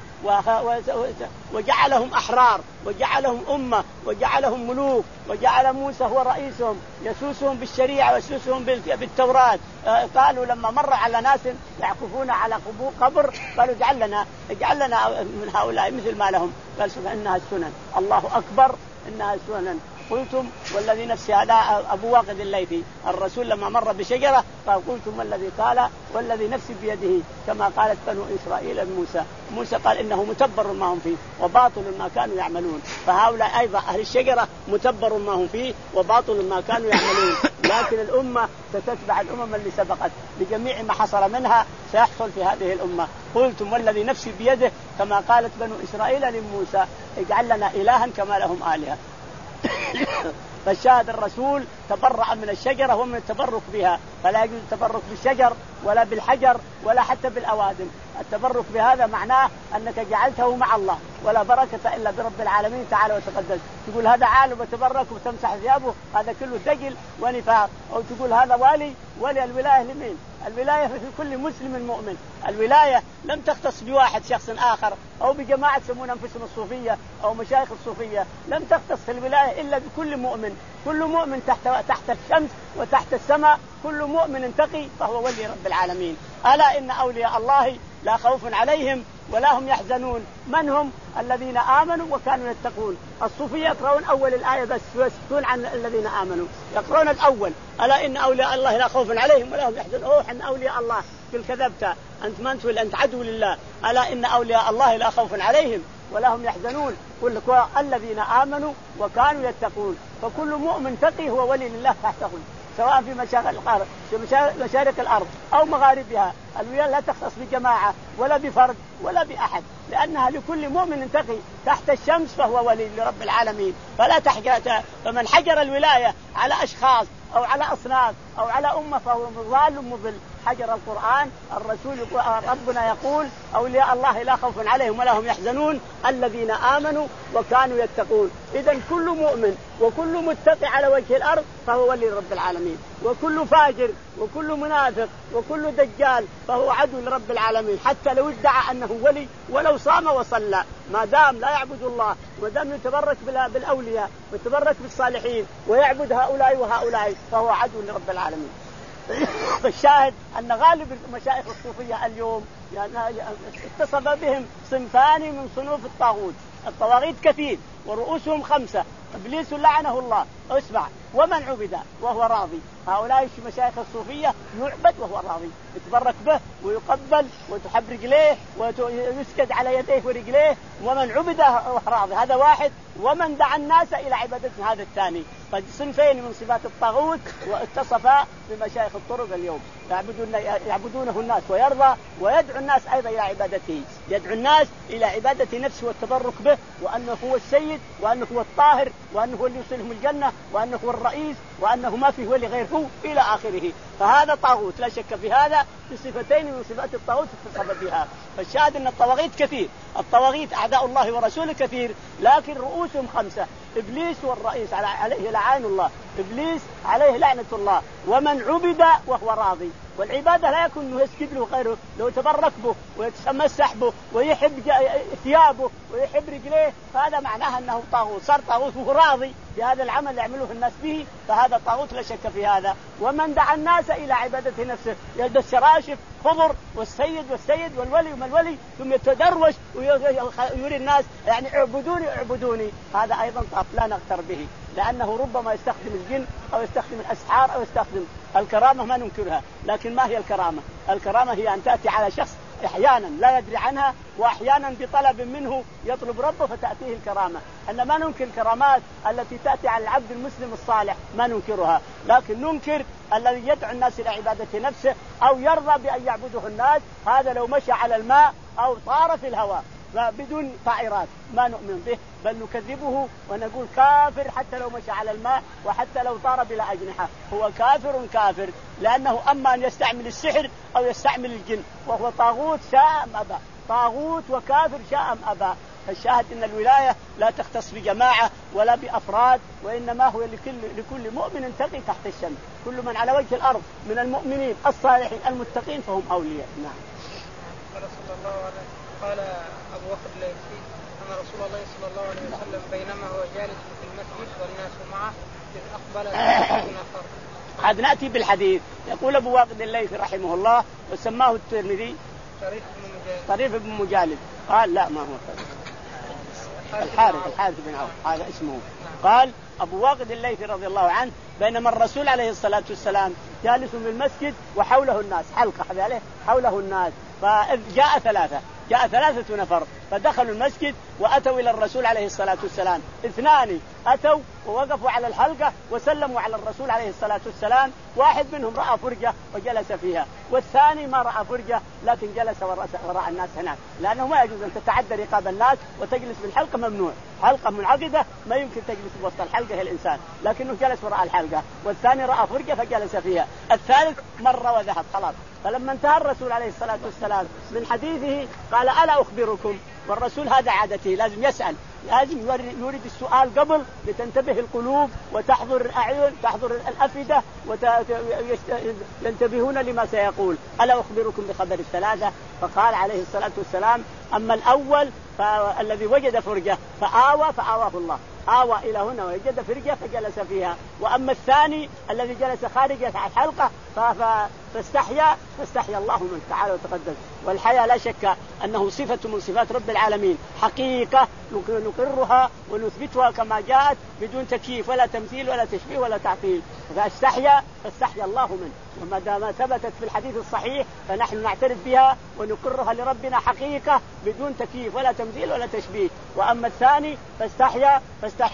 وجعلهم أحرار وجعلهم أمة وجعلهم ملوك وجعل موسى هو رئيسهم يسوسهم بالشريعة ويسوسهم بالتوراة، قالوا لما مر على ناس يعكفون على قبر قالوا اجعل لنا اجعل لنا من هؤلاء مثل ما لهم. قال سبحان إنها السنن، الله أكبر إنها السنن. قلتم والذي نفسي، هذا أبو واقد الليثي. الرسول لما مر بشجرة قال قلتم والذي قال والذي نفسي بيده كما قالت بنو إسرائيل موسى. موسى قال إنه متبر ما هم فيه وباطل ما كانوا يعملون. فهؤلاء أيضا أهل الشجرة متبر ما هم فيه وباطل ما كانوا يعملون. لكن الأمة ستتبع الأمم اللي سبقت بجميع ما حصل منها سيحصل في هذه الأمة. قلتم والذي نفسي بيده كما قالت بنو إسرائيل لموسى اجعل لنا إلها كما لهم آلهة. فالشاهد الرسول تبرأ من الشجرة ومن التبرك بها، فلا يجوز التبرك بالشجر ولا بالحجر ولا حتى بالأوادم. التبرك بهذا معناه أنك جعلته مع الله، ولا بركة إلا برب العالمين تعالى وتقدس. تقول هذا عالم وتبرك وتمسح ثيابه، هذا كله دجل ونفاق. أو تقول هذا والي، ولي الولاية لمين؟ الولاية في كل مسلم مؤمن. الولاية لم تختص بواحد شخص آخر أو بجماعة يسمون أنفسهم الصوفية أو مشايخ الصوفية، لم تختص الولاية إلا بكل مؤمن. كل مؤمن تحت تحت الشمس وتحت السماء، كل مؤمن تقي فهو ولي رب العالمين. ألا إن أولياء الله لا خوف عليهم ولا هم يحزنون. من هم؟ الذين آمنوا وكانوا يتقون. الصوفية يقرؤون أول الآية بس ويسكتون عن الذين آمنوا، يقرؤون الأول ألا إن أولياء الله لا خوف عليهم ولا هم يحزنون. أوح أن أولياء الله قل كذبت أنت من تقول أنت عدو لله. ألا إن أولياء الله لا خوف عليهم ولا هم يحزنون. قل لك الذين آمنوا وكانوا يتقون. فكل مؤمن تقي هو ولي لله تحتهم، سواء في مشارق الأرض في مشارق الأرض أو مغاربها. الولاية لا تختص بجماعة ولا بفرد ولا بأحد، لأنها لكل مؤمن تقي تحت الشمس فهو ولي لرب العالمين. فلا تحجر. فمن حجر الولاية على أشخاص أو على أصناف أو على أمة فهو ضال مضل. حجر القرآن. الرسول ربنا يقول أولياء الله لا خوف عليهم ولا هم يحزنون الذين آمنوا وكانوا يتقون. إذن كل مؤمن وكل متقي على وجه الأرض فهو ولي رب العالمين، وكل فاجر وكل منافق وكل دجال فهو عدو لرب العالمين، حتى لو ادعى أنه ولي ولو صام وصلى، ما دام لا يعبد الله ودام يتبرك بالأولياء ويتبرك بالصالحين ويعبد هؤلاء وهؤلاء فهو عدو لرب العالمين. فالشاهد أن غالب المشايخ الصوفية اليوم يعني اتصف بهم صنفان من صنوف الطاغوت. الطواغيت كثير ورؤوسهم خمسة. إبليس لعنه الله اسمع ومن عبد وهو راضي. هؤلاء المشايخ الصوفية يعبد وهو راضي، يتبرك به ويقبل وتحب رجليه ويسجد على يديه ورجليه، ومن عبد وهو راضي هذا واحد. ومن دعا الناس إلى عبادته هذا الثاني. فصنفين من صفات الطاغوت واتصفا بمشايخ الطرق اليوم، يعبدون يعبدونه الناس ويرضى، ويدعو الناس أيضا إلى عبادته، يدعو الناس إلى عبادة نفسه والتبرك به، وأنه هو السيد وأنه هو الطاهر وأنه هو اللي يوصلهم الجنة وأنه هو الرئيس وأنه ما فيه ولي غيره إلى آخره. فهذا طاغوت لا شك في هذا، بصفتين من صفات الطاغوت اتصف بها. فالشاهد أن الطواغيت كثير، الطواغيت أعداء الله ورسوله كثير، لكن رؤوسهم خمسة. إبليس والرئيس عليه لعان الله، إبليس عليه لعنة الله. ومن عبد وهو راضي، والعبادة لا يكون انه يسجد له غيره، لو يتبرك به ويتمسح به ويحب ثيابه ويحب رجليه، فهذا معناه انه طاغوت، صار طاغوت وهو راضي بهذا العمل اللي يعمله الناس به، فهذا طاغوت لا شك في هذا. ومن دعا الناس الى عبادة نفسه يلبس الشراشف خضر والسيد والسيد والولي وما الولي، ثم يتدروش ويري الناس يعني اعبدوني اعبدوني، هذا ايضا طاغوت لا نغتر به، لأنه ربما يستخدم الجن أو يستخدم الأسحار أو يستخدم الكرامة، ما ننكرها. لكن ما هي الكرامة؟ الكرامة هي أن تأتي على شخص أحيانا لا يدري عنها، وأحيانا بطلب منه يطلب ربه فتأتيه الكرامة. أن ما ننكر الكرامات التي تأتي على العبد المسلم الصالح، ما ننكرها، لكن ننكر الذي يدعو الناس إلى عبادة نفسه أو يرضى بأن يعبده الناس. هذا لو مشى على الماء أو طار في الهواء بدون طائرات ما نؤمن به، بل نكذبه ونقول كافر حتى لو مشى على الماء وحتى لو طار بلا أجنحة، هو كافر كافر، لأنه أما أن يستعمل السحر أو يستعمل الجن، وهو طاغوت شاء أم أبى، طاغوت وكافر شاء أم أبى. فالشاهد أن الولاية لا تختص بجماعة ولا بأفراد، وإنما هو لكل, لكل مؤمن تقي تحت الشمس، كل من على وجه الأرض من المؤمنين الصالحين المتقين فهم أولياء. نعم. قال صلى الله عليه قال أبو بكر الليثي أن رسول الله صلى الله عليه وسلم بينما هو جالس في المسجد والناس معه إذ أقبل نفر. عاد نأتي بالحديث. يقول أبو واقد الليثي رحمه الله وسماه الترمذي طريف بن مجالد. طريف بن مجالد قال لا ما هو طريف. الحارث الحارث بن عوف هذا اسمه. قال أبو واقد الليثي رضي الله عنه بينما الرسول عليه الصلاة والسلام جالس في المسجد وحوله الناس حلقة عليه حوله الناس، فجاء ثلاثة جاء ثلاثة نفر فدخلوا المسجد وأتوا إلى الرسول عليه الصلاة والسلام. اثنان أتوا ووقفوا على الحلقة وسلموا على الرسول عليه الصلاة والسلام، واحد منهم رأى فرجة وجلس فيها، والثاني ما رأى فرجة لكن جلس وراء الناس هناك، لأنه ما يجوز أن تتعدى رقاب الناس وتجلس بالحلقة، ممنوع، حلقة منعقدة ما يمكن تجلس بوسط الحلقة الإنسان، لكنه جلس وراء الحلقة، والثاني رأى فرجة فجلس فيها، الثالث مر وذهب خلاص. فلما انتهى الرسول عليه الصلاة والسلام من حديثه قال ألا أخبركم، والرسول هذا عادته لازم يسأل، لازم يريد السؤال قبل لتنتبه القلوب وتحضر الأعين تحضر الأفئدة وينتبهون لما سيقول. ألا أخبركم بخبر الثلاثة؟ فقال عليه الصلاة والسلام أما الأول فالذي وجد فرجة فآوى فآواه الله، آوى إلى هنا ووجد فرجة فجلس فيها، وأما الثاني الذي جلس خارج الحلقة فاستحيا فاستحيا الله من تعالى وتقدس. والحياة لا شك أنه صفة من صفات رب العالمين، حقيقة نقرها ونثبتها كما جاءت بدون تكييف ولا تمثيل ولا تشبيه ولا تعطيل. فاستحيا فاستحيا الله منه، وما دام ثبتت في الحديث الصحيح فنحن نعترف بها ونقرها لربنا حقيقة بدون تكييف ولا تمثيل ولا تشبيه. وأما الثاني فاستحيا فاستحيا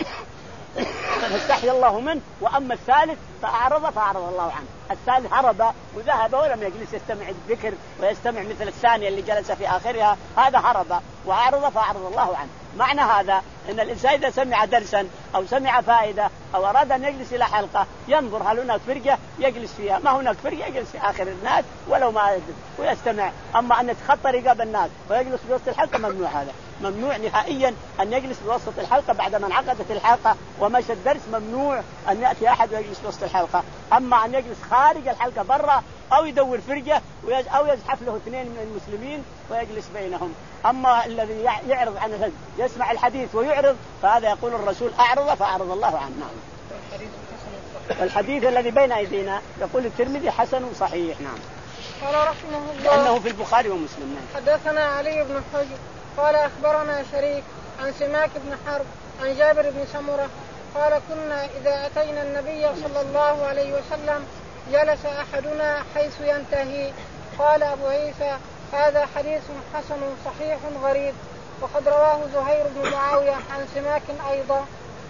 فاستحيا الله منه، وأما الثالث فأعرض فأعرض الله عنه. الثالث هرب وذهب ولم يجلس يستمع الذكر ويستمع مثل الثاني اللي جلس في آخرها، هذا هرب وأعرض فأعرض الله عنه. معنى هذا أن الإنسان إذا سمع درسا أو سمع فائدة أو أراد أن يجلس إلى حلقة ينظر هل هناك فرجة يجلس فيها، ما هناك فرجة يجلس في آخر الناس ولو ما ويستمع. أما أن يتخطى رقاب الناس ويجلس في وسط الحلقة ممنوع، هذا ممنوع نهائيا أن يجلس في وسط الحلقة بعدما انعقدت الحلقة ومشى الدرس، ممنوع أن يأتي أحد ويجلس في وسط الحلقة. أما أن يجلس خارج الحلقة برا أو يدور فرجة أو يزحف له اثنين من المسلمين ويجلس بينهم. أما الذي يعرض عن الهد يسمع الحديث ويعرض فهذا يقول الرسول أعرض فأعرض الله عنه. نعم. والحديث الذي بين أيدينا يقول الترمذي حسن صحيح. نعم. قال رحمه الله لأنه في البخاري ومسلم. نعم. حدثنا علي بن حجر قال أخبرنا شريك عن سماك بن حرب عن جابر بن سمرة قال كنا إذا أتينا النبي صلى الله عليه وسلم جلس أحدنا حيث ينتهي. قال أبو عيسى هذا حديث حسن صحيح غريب وقد رواه زهير بن معاوية عن سماك أيضا.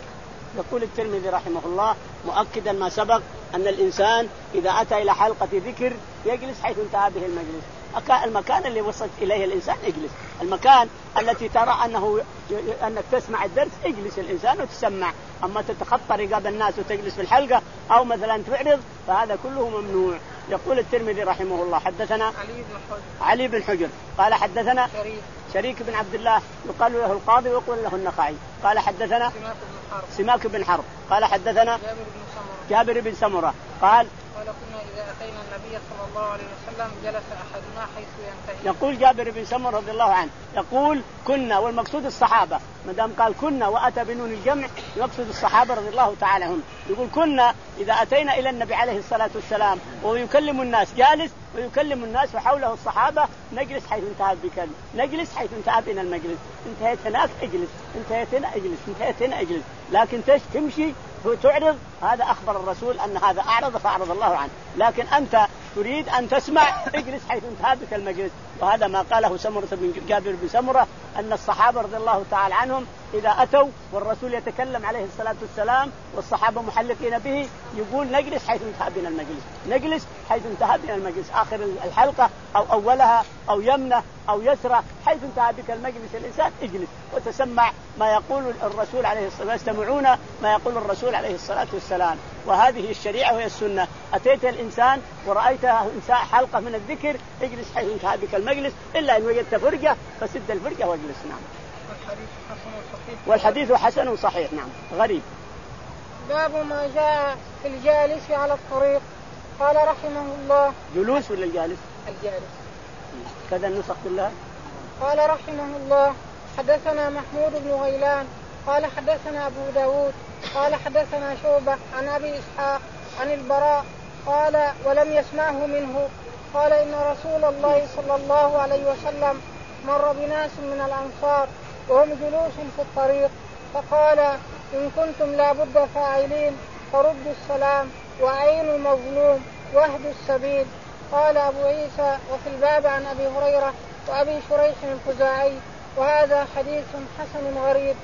يقول الترمذي رحمه الله مؤكدا ما سبق أن الإنسان إذا أتى إلى حلقة ذكر يجلس حيث انتهى به المجلس. المكان اللي وصلت إليه الإنسان اجلس، المكان التي ترى أنه أنك تسمع الدرس اجلس الإنسان وتسمع. أما تتخطى رقاب الناس وتجلس في الحلقة أو مثلا تعرض فهذا كله ممنوع. يقول الترمذي رحمه الله حدثنا علي بن حجر علي بن حجر قال حدثنا شريك, شريك بن عبد الله يقال له القاضي ويقول له النخعي قال حدثنا سماك بن حرب سماك بن حرب قال حدثنا جابر بن سمرة جابر بن سمرة قال قال كنا إذا أتينا النبي صلى الله عليه وسلم جلس أحدنا حيث ينتهي. يقول جابر بن سمرة رضي الله عنه يقول كنا والمقصود الصحابة، ما دام قال كنا وأتى بنون الجمع يقصد الصحابة رضي الله تعالى عنهم. يقول كنا إذا أتينا إلى النبي عليه الصلاة والسلام وهو يكلم الناس جالس ويكلم الناس وحوله الصحابة نجلس حيث انتهى بك نجلس حيث انتهى بنا المجلس. انتهيت هناك اجلس، انتهيت هنا اجلس، انتهيت هنا اجلس. لكن تمشي وتعرض هذا أخبر الرسول أن هذا أعرض فأعرض الله عنه. لكن أنت تريد أن تسمع اجلس حيث انتهى بك المجلس. وهذا ما قاله سمرة بن جابر بن سمرة أن الصحابة رضي الله تعالى عنهم إذا أتوا والرسول يتكلم عليه الصلاة والسلام والصحابة محلقين به يقول نجلس حيث انتهى بنا المجلس، نجلس حيث انتهى بنا المجلس، آخر الحلقة أو أولها أو يمنة أو يسرى حيث انتهى بك المجلس الإنسان اجلس وتسمع ما يقول الرسول عليه الصلاة والسلام، يستمعون ما يقول الرسول عليه الصلاة والسلام. وهذه الشريعة وهي السنة. أتيت الإنسان ورأيتها حلقة من الذكر اجلس حيث انتهى بك المجلس، إلا إن وجدت فرجة فسد الفرجة واجلس. نعم. والحديث حسن صحيح والحديث حسن صحيح. نعم. غريب. باب ما جاء في الجالس على الطريق. قال رحمه الله جلوس ولا الجالس؟ الجالس كذا النسخ بالله. قال رحمه الله حدثنا محمود بن غيلان قال حدثنا أبو داود قال حدثنا شعبة عن أبي إسحاق عن البراء قال ولم يسمعه منه قال إن رسول الله صلى الله عليه وسلم مر بناس من الأنصار وهم جلوس في الطريق فقال إن كنتم لابد فاعلين فردوا السلام وأعينوا المظلوم واهدوا السبيل. قال أبو عيسى وفي الباب عن أبي هريرة وأبي شريح الخزاعي وهذا حديث حسن غريب.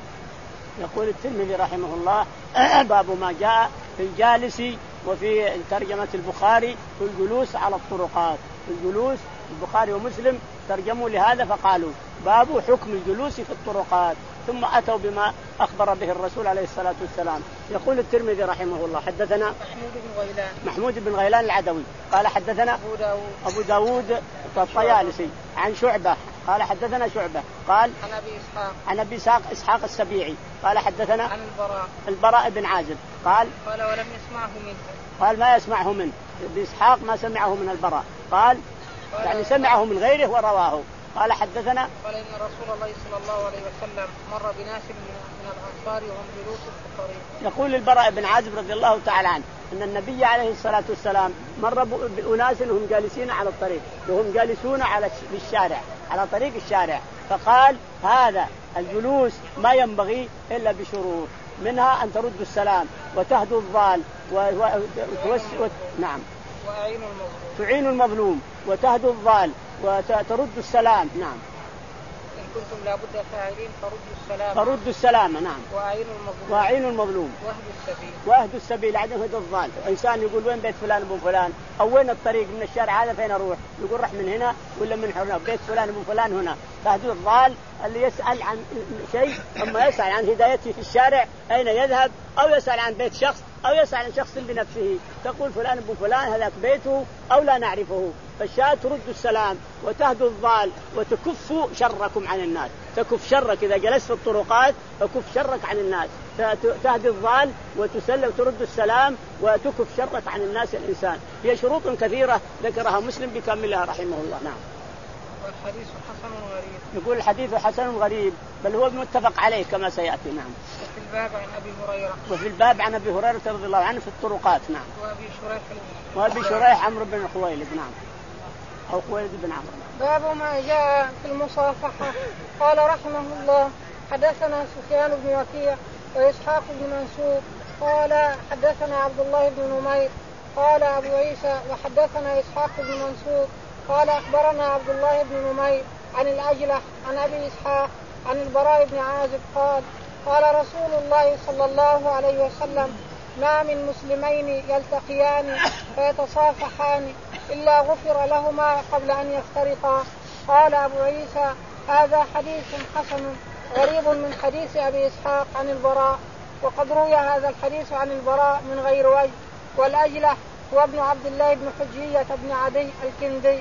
يقول الترمذي رحمه الله باب ما جاء في الجالس، وفي ترجمة البخاري في الجلوس على الطرقات. الجلوس البخاري ومسلم ترجموا لهذا فقالوا باب حكم الجلوس في الطرقات، ثم أتوا بما أخبر به الرسول عليه الصلاة والسلام. يقول الترمذي رحمه الله حدثنا محمود بن غيلان محمود بن غيلان العدوي قال حدثنا أبو داود أبو داود الطيالسي عن شعبة قال حدثنا شعبة قال عن أبي إسحاق عن أبي إسحاق إسحاق السبيعي قال حدثنا عن البراء البراء بن عازب قال قال ولم يسمعه منه قال ما يسمعه منه بإسحاق ما سمعه من البراء قال يعني سمعه من غيره ورواه. قال حدثنا قال إن رسول الله صلى الله عليه وسلم مر بناس من الأنصار وهم جلوس في الطريق. يقول البراء بن عازب رضي الله تعالى عنه أن النبي عليه الصلاة والسلام مر بأناس وهم جالسين على الطريق وهم جالسون على الشارع على طريق الشارع، فقال هذا الجلوس ما ينبغي إلا بشروط، منها أن ترد السلام وتهدوا الضال وتوسع نعم وأعينوا المظلوم تعين المظلوم وتهدوا الضال وترد السلام. نعم. إن كنتم لابد فاعلين فردوا السلام فرد السلام. نعم. وأعينوا المظلوم وأعينوا المظلوم واهدوا السبيل واهدوا السبيل عدم هدوا الضال. إنسان يقول وين بيت فلان أبو فلان أو وين الطريق من الشارع هذا فين أروح، يقول رح من هنا ولا من هنا، بيت فلان أبو فلان هنا. فهدوا الضال اللي يسأل عن شيء أما يسأل عن هدايته في الشارع أين يذهب، أو يسأل عن بيت شخص أو يسأل عن شخص بنفسه، تقول فلان أبو فلان هذاك بيته أو لا نعرفه. فالشاهد تردوا السلام وتهدوا الضال وتكفوا شركم عن الناس. تكف شرك إذا جلست في الطرقات فكف شرك عن الناس، تهدي الضال وتسلم وترد السلام وتكف شرك عن الناس الإنسان. هي شروط كثيرة ذكرها مسلم بكاملها رحمه الله. نعم. والحديث حسن غريب. يقول الحديث حسن غريب بل هو متفق عليه كما سيأتي. نعم. وفي الباب عن أبي هريرة. وفي الباب عن أبي هريرة رضي الله عنه في الطرقات. نعم. وأبي شريح. وأبي شريح عمرو بن خويلد. نعم. أو خويلد بن عمرو. باب ما جاء في المصافحة. قال رحمه الله حدثنا سفيان بن وكيع وإسحاق بن منصور قال حدثنا عبد الله بن نمير قال أبو عيسى وحدثنا إسحاق بن منصور قال أخبرنا عبد الله بن نمير عن الأجلح عن أبي إسحاق عن البراء بن عازب قال قال رسول الله صلى الله عليه وسلم ما من مسلمين يلتقيان فيتصافحان إلا غفر لهما قبل أن يفترقا. قال أبو عيسى هذا حديث حسن غريب من حديث أبي إسحاق عن البراء وقد روي هذا الحديث عن البراء من غير وجه والأجلح هو ابن عبد الله بن حجية بن عدي الكندي.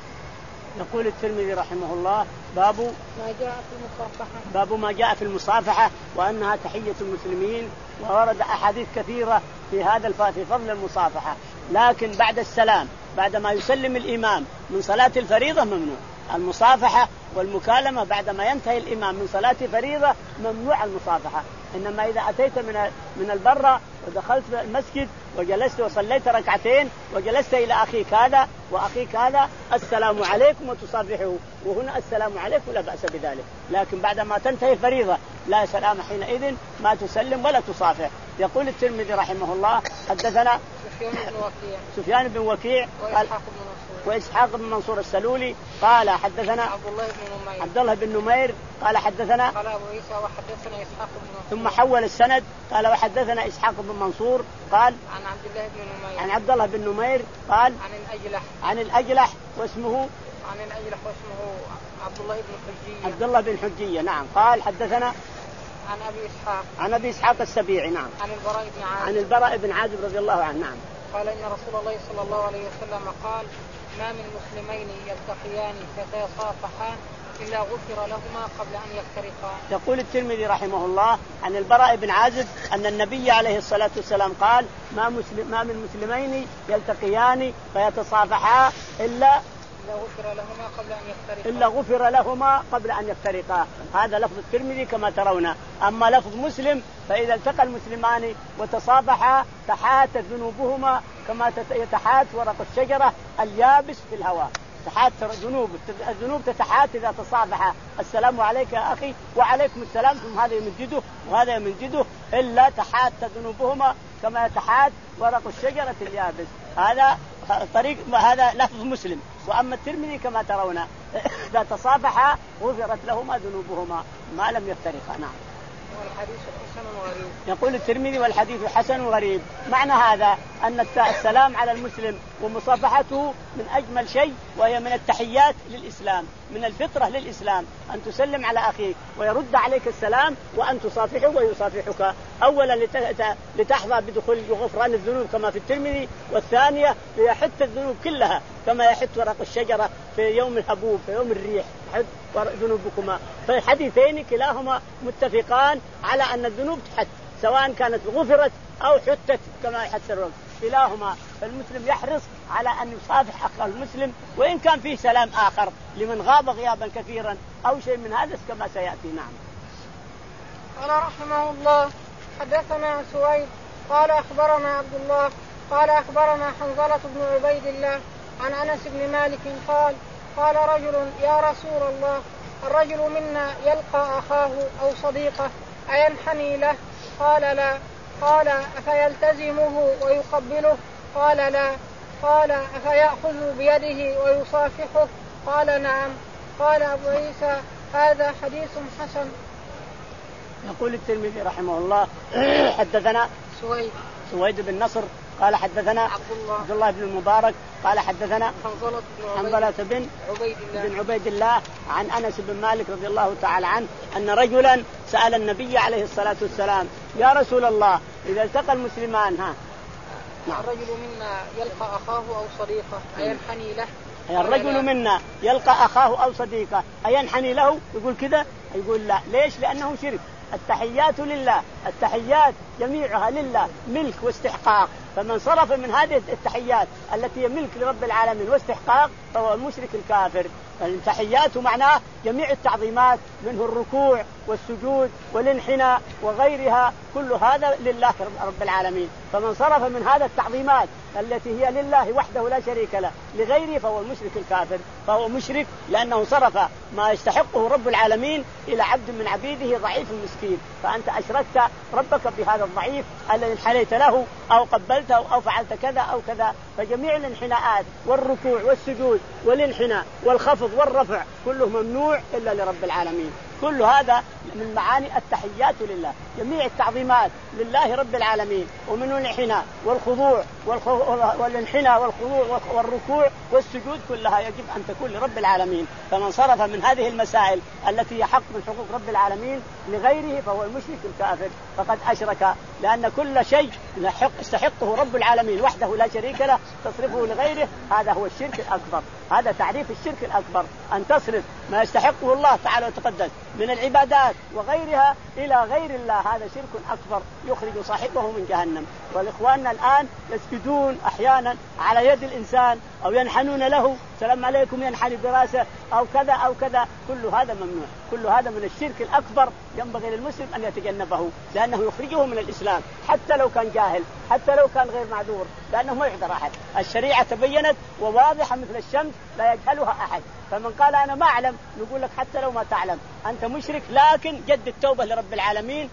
يقول الترمذي رحمه الله باب ما جاء في المصافحة باب ما جاء في المصافحة وأنها تحية المسلمين. وورد أحاديث كثيرة في هذا في فضل المصافحة لكن بعد السلام بعد ما يسلم الإمام من صلاة الفريضة ممنوع المصافحة والمكالمة. بعد ما ينتهي الإمام من صلاة فريضة ممنوع المصافحة. إنما إذا أتيت من من البرة ودخلت المسجد وجلست وصليت ركعتين وجلست إلى أخيك هذا وأخيك هذا السلام عليكم وتصافحه وهنا السلام عليكم لا بأس بذلك. لكن بعد ما تنتهي الفريضة لا سلام حينئذ ما تسلم ولا تصافح. يقول الترمذي رحمه الله حدثنا سفيان بن وكيع سفيان بن وكيع قال وإسحاق بن منصور السلولي قال حدثنا عبد الله بن نمير عبد الله بن نمير قال حدثنا قال أبو عيسى وحدثنا إسحاق بن منصور ثم حول السند قال وحدثنا إسحاق بن منصور قال عن عبد الله بن نمير عن عبد الله بن نمير قال عن الأجلح عن الأجلح واسمه عن الأجلح واسمه عبد الله بن حجية عبد الله بن حجية. نعم. قال حدثنا عن أبي إسحاق عن أبي إسحاق السبيعي. نعم. عن البراء بن عازب عن البراء بن عازب رضي الله عنه. نعم. قال إن رسول الله صلى الله عليه وسلم قال ما من مسلمين يلتقيان فيتصافحان إلا غفر لهما قبل أن يفترقا. يقول الترمذي رحمه الله عن البراء بن عازب أن النبي عليه الصلاة والسلام قال ما, مسلم ما من مسلمين يلتقيان فيتصافحا إلا إلا غفر لهما قبل أن يفترقا إلا غفر لهما قبل أن يفترقا. هذا لفظ الترمذي كما ترون. أما لفظ مسلم فإذا التقى المسلمان وتصافحا تحاتت ذنوبهما كما يتحات ورق الشجرة اليابس في الهواء. تحات ذنوب الذنوب تتحات إذا تصافحا السلام عليك يا أخي وعليكم السلام ثم هذا يمجده وهذا يمجده إلا تحات ذنوبهما كما يتحات ورق الشجرة اليابس. هذا طريق هذا لفظ مسلم. وأما الترمذي كما ترون إذا تصافحا غفرت لهما ذنوبهما ما لم يفترقا. نعم. والحديث حسن غريب. يقول الترمذي والحديث حسن غريب. معنى هذا أن السلام على المسلم ومصافحته من أجمل شيء وهي من التحيات للإسلام من الفطرة للإسلام أن تسلم على أخيك ويرد عليك السلام وأن تصافحه ويصافحك. أولا لتحظى بدخول غفران الذنوب كما في الترمذي والثانية ليحت الذنوب كلها كما يحت ورق الشجرة في يوم الهبوب في يوم الريح حت ذنوبكما. فالحديثين كلاهما متفقان على أن الذنوب تحت سواء كانت غفرت أو حتت كما يحت الرب كلاهما. فالمسلم يحرص على أن يصافح أخاه المسلم وإن كان فيه سلام آخر لمن غاب غيابا كثيرا أو شيء من هذا كما سيأتي. نعم. قال رحمه الله حدثنا سويد قال أخبرنا عبد الله قال أخبرنا حنظلة بن عبيد الله عن أنس بن مالك قال قال رجل يا رسول الله الرجل منا يلقى أخاه أو صديقه أينحني له؟ قال لا. قال أفيلتزمه ويقبله؟ قال لا. قال أفيأخذ بيده ويصافحه؟ قال نعم. قال أبو عيسى هذا حديث حسن. يقول الترمذي رحمه الله حدثنا سويد سويد بن نصر قال حدثنا عبد الله, عبد الله بن المبارك قال حدثنا حنظلة بن عبيد الله. بن عبيد الله عن أنس بن مالك رضي الله تعالى عنه أن رجلا سأل النبي عليه الصلاة والسلام يا رسول الله إذا التقى المسلمان ها نعم. الرجل منا يلقى أخاه أو صديقه أينحني له؟ الرجل منا يلقى أخاه أو صديقه أينحني له؟ يقول كذا يقول لا. ليش؟ لأنه شرك. التحيات لله التحيات جميعها لله ملك واستحقاق. فمن صرف من هذه التحيات التي هي ملك لرب العالمين واستحقاق فهو المشرك الكافر. التحيات معناه جميع التعظيمات، منه الركوع والسجود والانحناء وغيرها، كل هذا لله رب العالمين. فمن صرف من هذا التعظيمات التي هي لله وحده لا شريك له لغيره فهو المشرك الكافر، فهو مشرك لأنه صرف ما يستحقه رب العالمين إلى عبد من عبيده ضعيف مسكين. فأنت أشركت ربك بهذا الضعيف الذي انحنيت له أو قبلته أو فعلت كذا أو كذا. فجميع الانحناءات والركوع والسجود والانحناء والخفض والرفع كله ممنوع إلا لرب العالمين. كل هذا من معاني التحيات لله، جميع التعظيمات لله رب العالمين، ومنه الانحناء والخضوع والانحناء والخضوع والركوع والسجود كلها يجب أن تكون لرب العالمين. فمن صرف من هذه المسائل التي هي حق من حقوق رب العالمين لغيره فهو المشرك الكافر، فقد أشرك، لأن كل شيء يستحقه رب العالمين وحده لا شريك له تصرفه لغيره، هذا هو الشرك الأكبر. هذا تعريف الشرك الأكبر، أن تصرف ما يستحقه الله تعالى وتقدس من العبادات وغيرها إلى غير الله، هذا شرك أكبر يخرج صاحبه من جهنم. والإخواننا الآن يسجدون أحيانا على يد الإنسان أو ينحنون له، سلام عليكم، ينحني براسه أو كذا أو كذا، كل هذا ممنوع، كل هذا من الشرك الأكبر ينبغي للمسلم أن يتجنبه، لأنه يخرجه من الإسلام حتى لو كان جاهل، حتى لو كان غير معذور، لأنه ما يقدر أحد. الشريعة تبينت وواضحة مثل الشمس لا يجهلها أحد. فمن قال أنا ما أعلم نقول لك حتى لو ما تعلم أنت مشرك، لكن جد التوبة لرب العالمين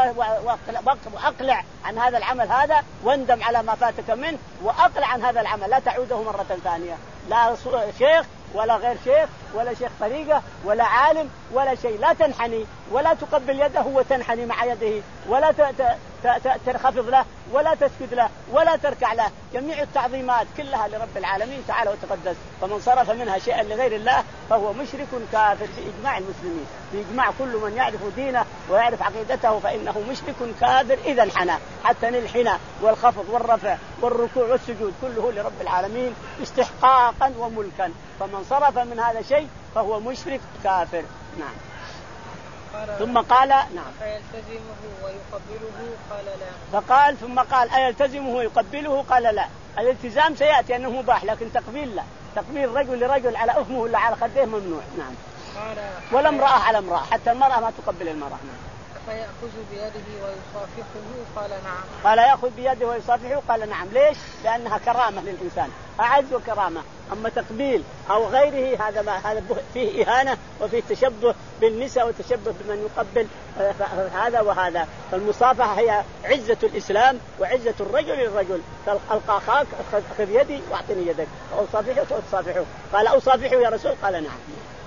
وأقلع عن هذا العمل هذا، واندم على ما فاتك منه وأقلع عن هذا العمل، لا تعوده مرة ثانية، لا شيخ ولا غير شيخ ولا شيخ طريقة ولا عالم ولا شيء، لا تنحني ولا تقبل يده وتنحني مع يده، ولا تنخفض له ولا تسجد له ولا تركع له، جميع التعظيمات كلها لرب العالمين تعالى وتقدس. فمن صرف منها شيئا لغير الله فهو مشرك كافر بإجماع المسلمين، بإجماع كل من يعرف دينه ويعرف عقيدته فإنه مشرك كافر إذا انحنى، حتى الانحناء والخفض والرفع والركوع والسجود كله لرب العالمين استحقاقا وملكا. فمن صرف من هذا شيء فهو مشرك كافر. نعم. ثم قال نعم أيلتزمه ويقبله؟ قال لا. فقال ثم قال أيلتزمه ويقبله؟ قال لا. الالتزام سيأتي أنه مباح، لكن تقبيل لا، تقبيل رجل لرجل على أفمه ولا على خده ممنوع. نعم. ولا امرأة على امرأة، حتى المرأة ما تقبل المرأة. نعم. فيأخذ بيده ويصافحه؟ قال نعم. قال يأخذ بيده ويصافحه؟ قال نعم. ليش؟ لأنها كرامة للإنسان، أعز وكرامة. أما تقبيل أو غيره هذا ما هذا فيه إهانة وفيه تشبه بالنساء وتشبه بمن يقبل هذا وهذا. فالمصافحة هي عزة الإسلام وعزة الرجل للرجل. ألقى أخاك خذ يدي واعطني يدك، أصافحه وأصافحه. قال أصافحه يا رسول؟ قال نعم.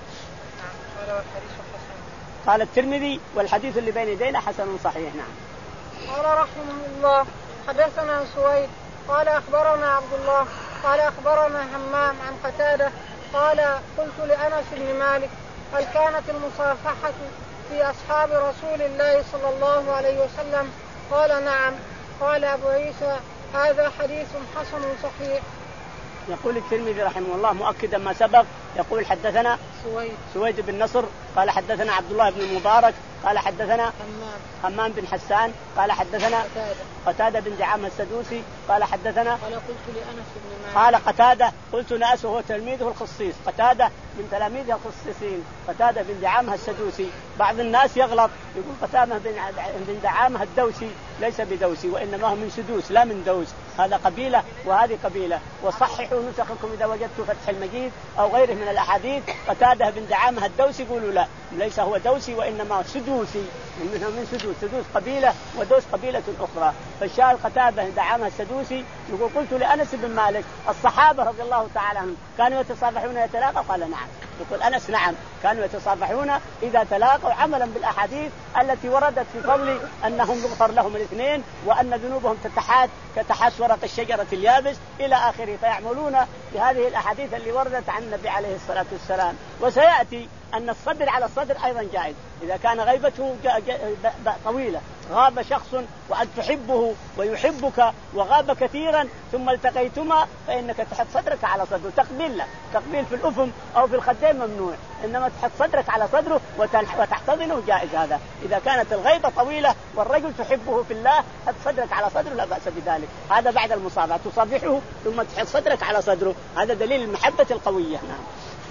قال الترمذي والحديث اللي بين يدينا حسن صحيح. نعم. قال رحمه الله حدثنا سويد قال أخبرنا عبد الله قال أخبرنا همام عن قتادة قال قلت لأنس بن مالك هل كانت المصافحة في أصحاب رسول الله صلى الله عليه وسلم؟ قال نعم. قال أبو عيسى هذا حديث حسن صحيح. يقول الترمذي رحمه الله مؤكدا ما سبق، يقول حدثنا سويد سويد بن نصر قال حدثنا عبد الله بن المبارك قال حدثنا همام همام بن حسان قال حدثنا قتادة قتادة بن دعامة السدوسي قال حدثنا قال قلت لأنس بن مالك قال قتادة قلت لأنس وهو تلميذه الخصيص، قتادة من تلاميذه الخصيصين، قتادة بن دعامة السدوسي. بعض الناس يغلط يقول قتادة بن دعامة الدوسي، ليس بدوسي وإنما هو من سدوس لا من دوس، هذا قبيلة وهذه قبيلة. وصححوا نسخكم إذا وجدتوا فتح المجيد أو غيره من الأحاديث قتادة بن دعامة الدوسي يقولوا لا، ليس هو دوسي وإنما سدوسي، منهم من سدوس، سدوس قبيلة ودوس قبيلة أخرى. فالشاعر قتادة بن دعامة السدوسي يقول قلت لأنس بن مالك الصحابة رضي الله تعالى عنهم كانوا يتصافحون يتلاقوا؟ قال نعم. يقول أنس نعم كانوا يتصافحون إذا تلاقوا عملا بالأحاديث التي وردت في قول أنهم يغفر لهم الاثنين وأن ذنوبهم تتحات كتحات ورق الشجرة اليابس إلى آخره، فيعملون بهذه الأحاديث اللي وردت عن النبي عليه الصلاة والسلام. وسيأتي أن الصدر على الصدر أيضا جائز إذا كان غيبته طويلة، غاب شخص وأنت تحبه ويحبك وغاب كثيرا ثم التقيتما فإنك تحط صدرك على صدره، تقبيل له، تقبيل في الأفم أو في الخدين ممنوع، إنما تحط صدرك على صدره وتحتضنه جائز. هذا إذا كانت الغيبة طويلة والرجل تحبه في الله حط صدرك على صدره لا بأس بذلك. هذا بعد المصافحة تصافحه ثم تحط صدرك على صدره، هذا دليل المحبة القوية. نعم.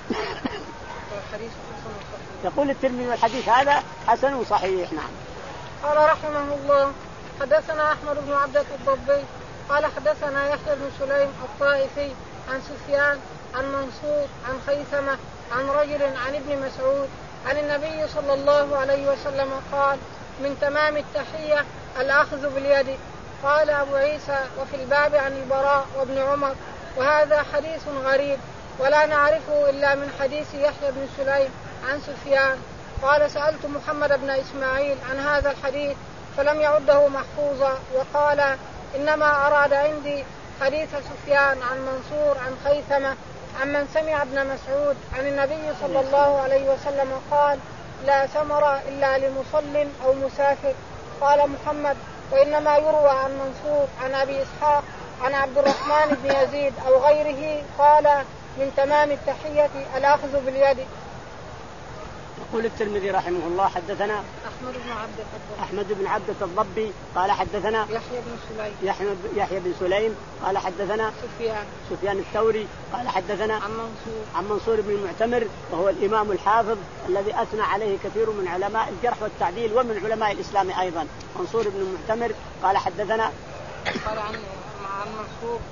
يقول الترمذي والحديث هذا حسن صحيح. نعم. قال رحمه الله حدثنا أحمد بن عبدة الضبي قال حدثنا يحيى بن سليم الطائفي عن سفيان عن منصور عن خيثمة عن رجل عن ابن مسعود عن النبي صلى الله عليه وسلم قال من تمام التحية الأخذ باليد. قال أبو عيسى وفي الباب عن البراء وابن عمر وهذا حديث غريب ولا نعرفه إلا من حديث يحيى بن سليم عن سفيان. قال سألت محمد بن إسماعيل عن هذا الحديث فلم يعده محفوظا وقال إنما أراد عندي حديث سفيان عن منصور عن خيثمة عمن سمع ابن مسعود عن النبي صلى الله عليه وسلم قال لا ثمر إلا لمصل أو مسافر. قال محمد وإنما يروى عن منصور عن أبي إسحاق عن عبد الرحمن بن يزيد أو غيره قال من تمام التحية الأخذ باليد. يقول الترمذي رحمه الله حدثنا أحمد بن عبدة الضبي أحمد بن عبدة الضبي قال حدثنا يحيى بن سليم يحيى, يحيى بن سليم قال حدثنا سفيان سفيان الثوري قال حدثنا عن منصور عن منصور بن المعتمر وهو الإمام الحافظ الذي أثنى عليه كثير من علماء الجرح والتعديل ومن علماء الإسلام أيضا. منصور بن المعتمر قال حدثنا قال عن عن منصور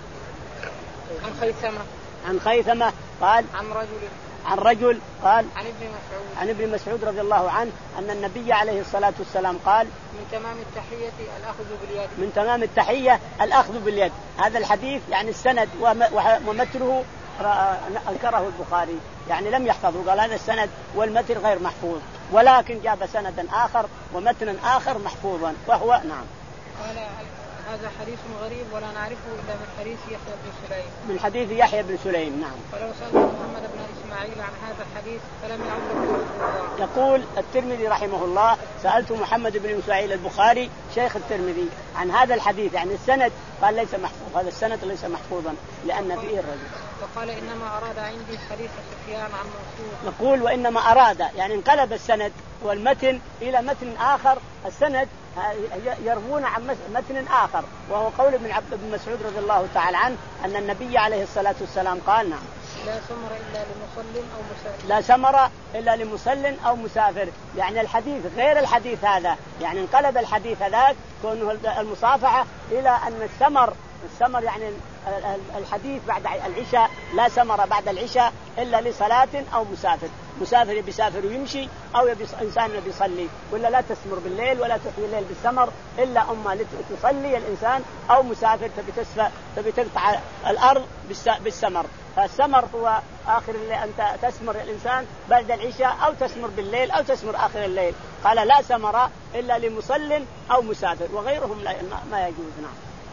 عن خيثمة عن خيثمة قال عن رجل عن رجل قال عن ابن مسعود عن ابن مسعود رضي الله عنه أن النبي عليه الصلاة والسلام قال من تمام التحية الأخذ باليد من تمام التحية الأخذ باليد. هذا الحديث يعني السند ومتنه أنكره البخاري يعني لم يحفظه قال هذا السند والمتن غير محفوظ ولكن جاب سندا آخر ومتنا آخر محفوظا وهو نعم. قال هذا حديث غريب ولا نعرفه إلا من حديث يحيى بن سليم من حديث يحيى بن سليم. نعم. فلو سألت محمد بن إسماعيل عن هذا الحديث فلم يعد. يقول الترمذي رحمه الله سألت محمد بن إسماعيل البخاري شيخ الترمذي عن هذا الحديث يعني السند قال ليس محفوظ هذا السند ليس محفوظا لأن فيه الرجل. فقال إنما أراد عندي حديث سفيان عن منصور. نقول وإنما أراد يعني انقلب السند والمتن إلى متن آخر. السند يروون عن متن آخر وهو قول ابن عبد بن مسعود رضي الله تعالى عنه أن النبي عليه الصلاة والسلام قال نعم لا ثمر إلا لمصل أو مسافر. لا ثمر إلا لمصل أو مسافر يعني الحديث غير الحديث هذا يعني انقلب الحديث هذاك كونه المصافحة إلى أن الثمر الثمر يعني الحديث بعد العشاء لا ثمر بعد العشاء إلا لصلاة أو مسافر. مسافر يبي يسافر ويمشي أو يبي إنسان يبي يصلي ولا لا تثمر بالليل ولا تحيي الليل بالثمر إلا أما لتصلي الإنسان أو مسافر تبي تسفى تبي تقطع الأرض بالثمر. فالثمر هو آخر الليل أنت تثمر الإنسان بعد العشاء أو تثمر بالليل أو تثمر آخر الليل. قال لا ثمر إلا لمصل أو مسافر وغيرهم لا ما يجوز. نعم.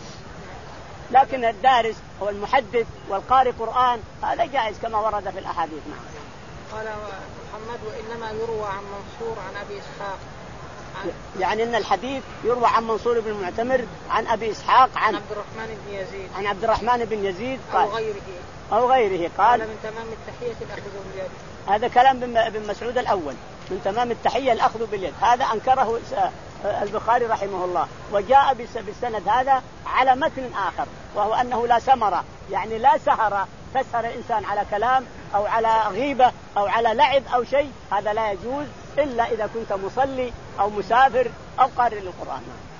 لكن الدارس هو المحدث والقارئ قرآن هذا جائز كما ورد في الأحاديث. نعم. قال محمد وإنما يروى عن منصور عن أبي إسحاق عن يعني أن الحديث يروى عن منصور بن المعتمر عن أبي إسحاق عن عبد الرحمن بن يزيد عن عبد الرحمن بن يزيد قال أو غيره أو غيره قال من تمام التحية الأخذ باليد. هذا كلام بن مسعود الأول من تمام التحية الأخذ باليد هذا أنكره البخاري رحمه الله وجاء بالسند هذا على متن آخر وهو أنه لا ثمر يعني لا سهر تسهر الإنسان على كلام أو على غيبة أو على لعب أو شيء هذا لا يجوز إلا إذا كنت مصلي أو مسافر أو قارئ للقرآن.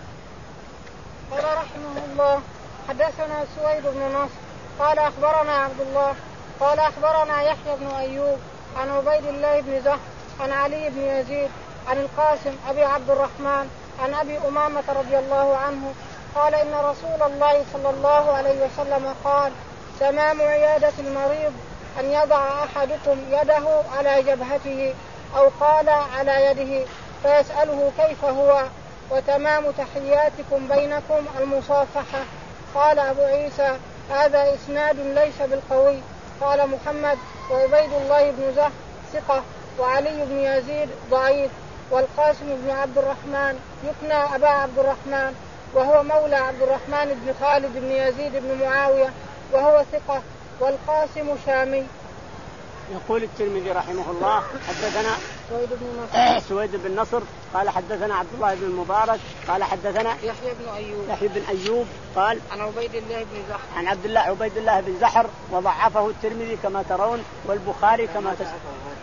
قال رحمه الله حدثنا سويد بن نصر قال أخبرنا عبد الله قال أخبرنا يحيى بن أيوب عن عبيد الله بن زهر عن علي بن يزيد عن القاسم أبي عبد الرحمن عن أبي أمامة رضي الله عنه قال إن رسول الله صلى الله عليه وسلم قال تمام عيادة المريض أن يضع أحدكم يده على جبهته أو قال على يده فيسأله كيف هو وتمام تحياتكم بينكم المصافحة. قال أبو عيسى هذا إسناد ليس بالقوي. قال محمد وعبيد الله بن زهر ثقة وعلي بن يزيد ضعيف والقاسم بن عبد الرحمن يكنى أبا عبد الرحمن وهو مولى عبد الرحمن بن خالد بن يزيد بن معاوية وهو ثقة والقاسم شامي. يقول الترمذي رحمه الله حدثنا سويد بن نصر سويد بن نصر قال حدثنا عبد الله بن المبارك قال حدثنا يحيى بن أيوب يحيى بن أيوب قال عن عبيد الله بن زحر عن عبد الله عبيد الله بن زحر وضعفه الترمذي كما ترون والبخاري كما تسمعون.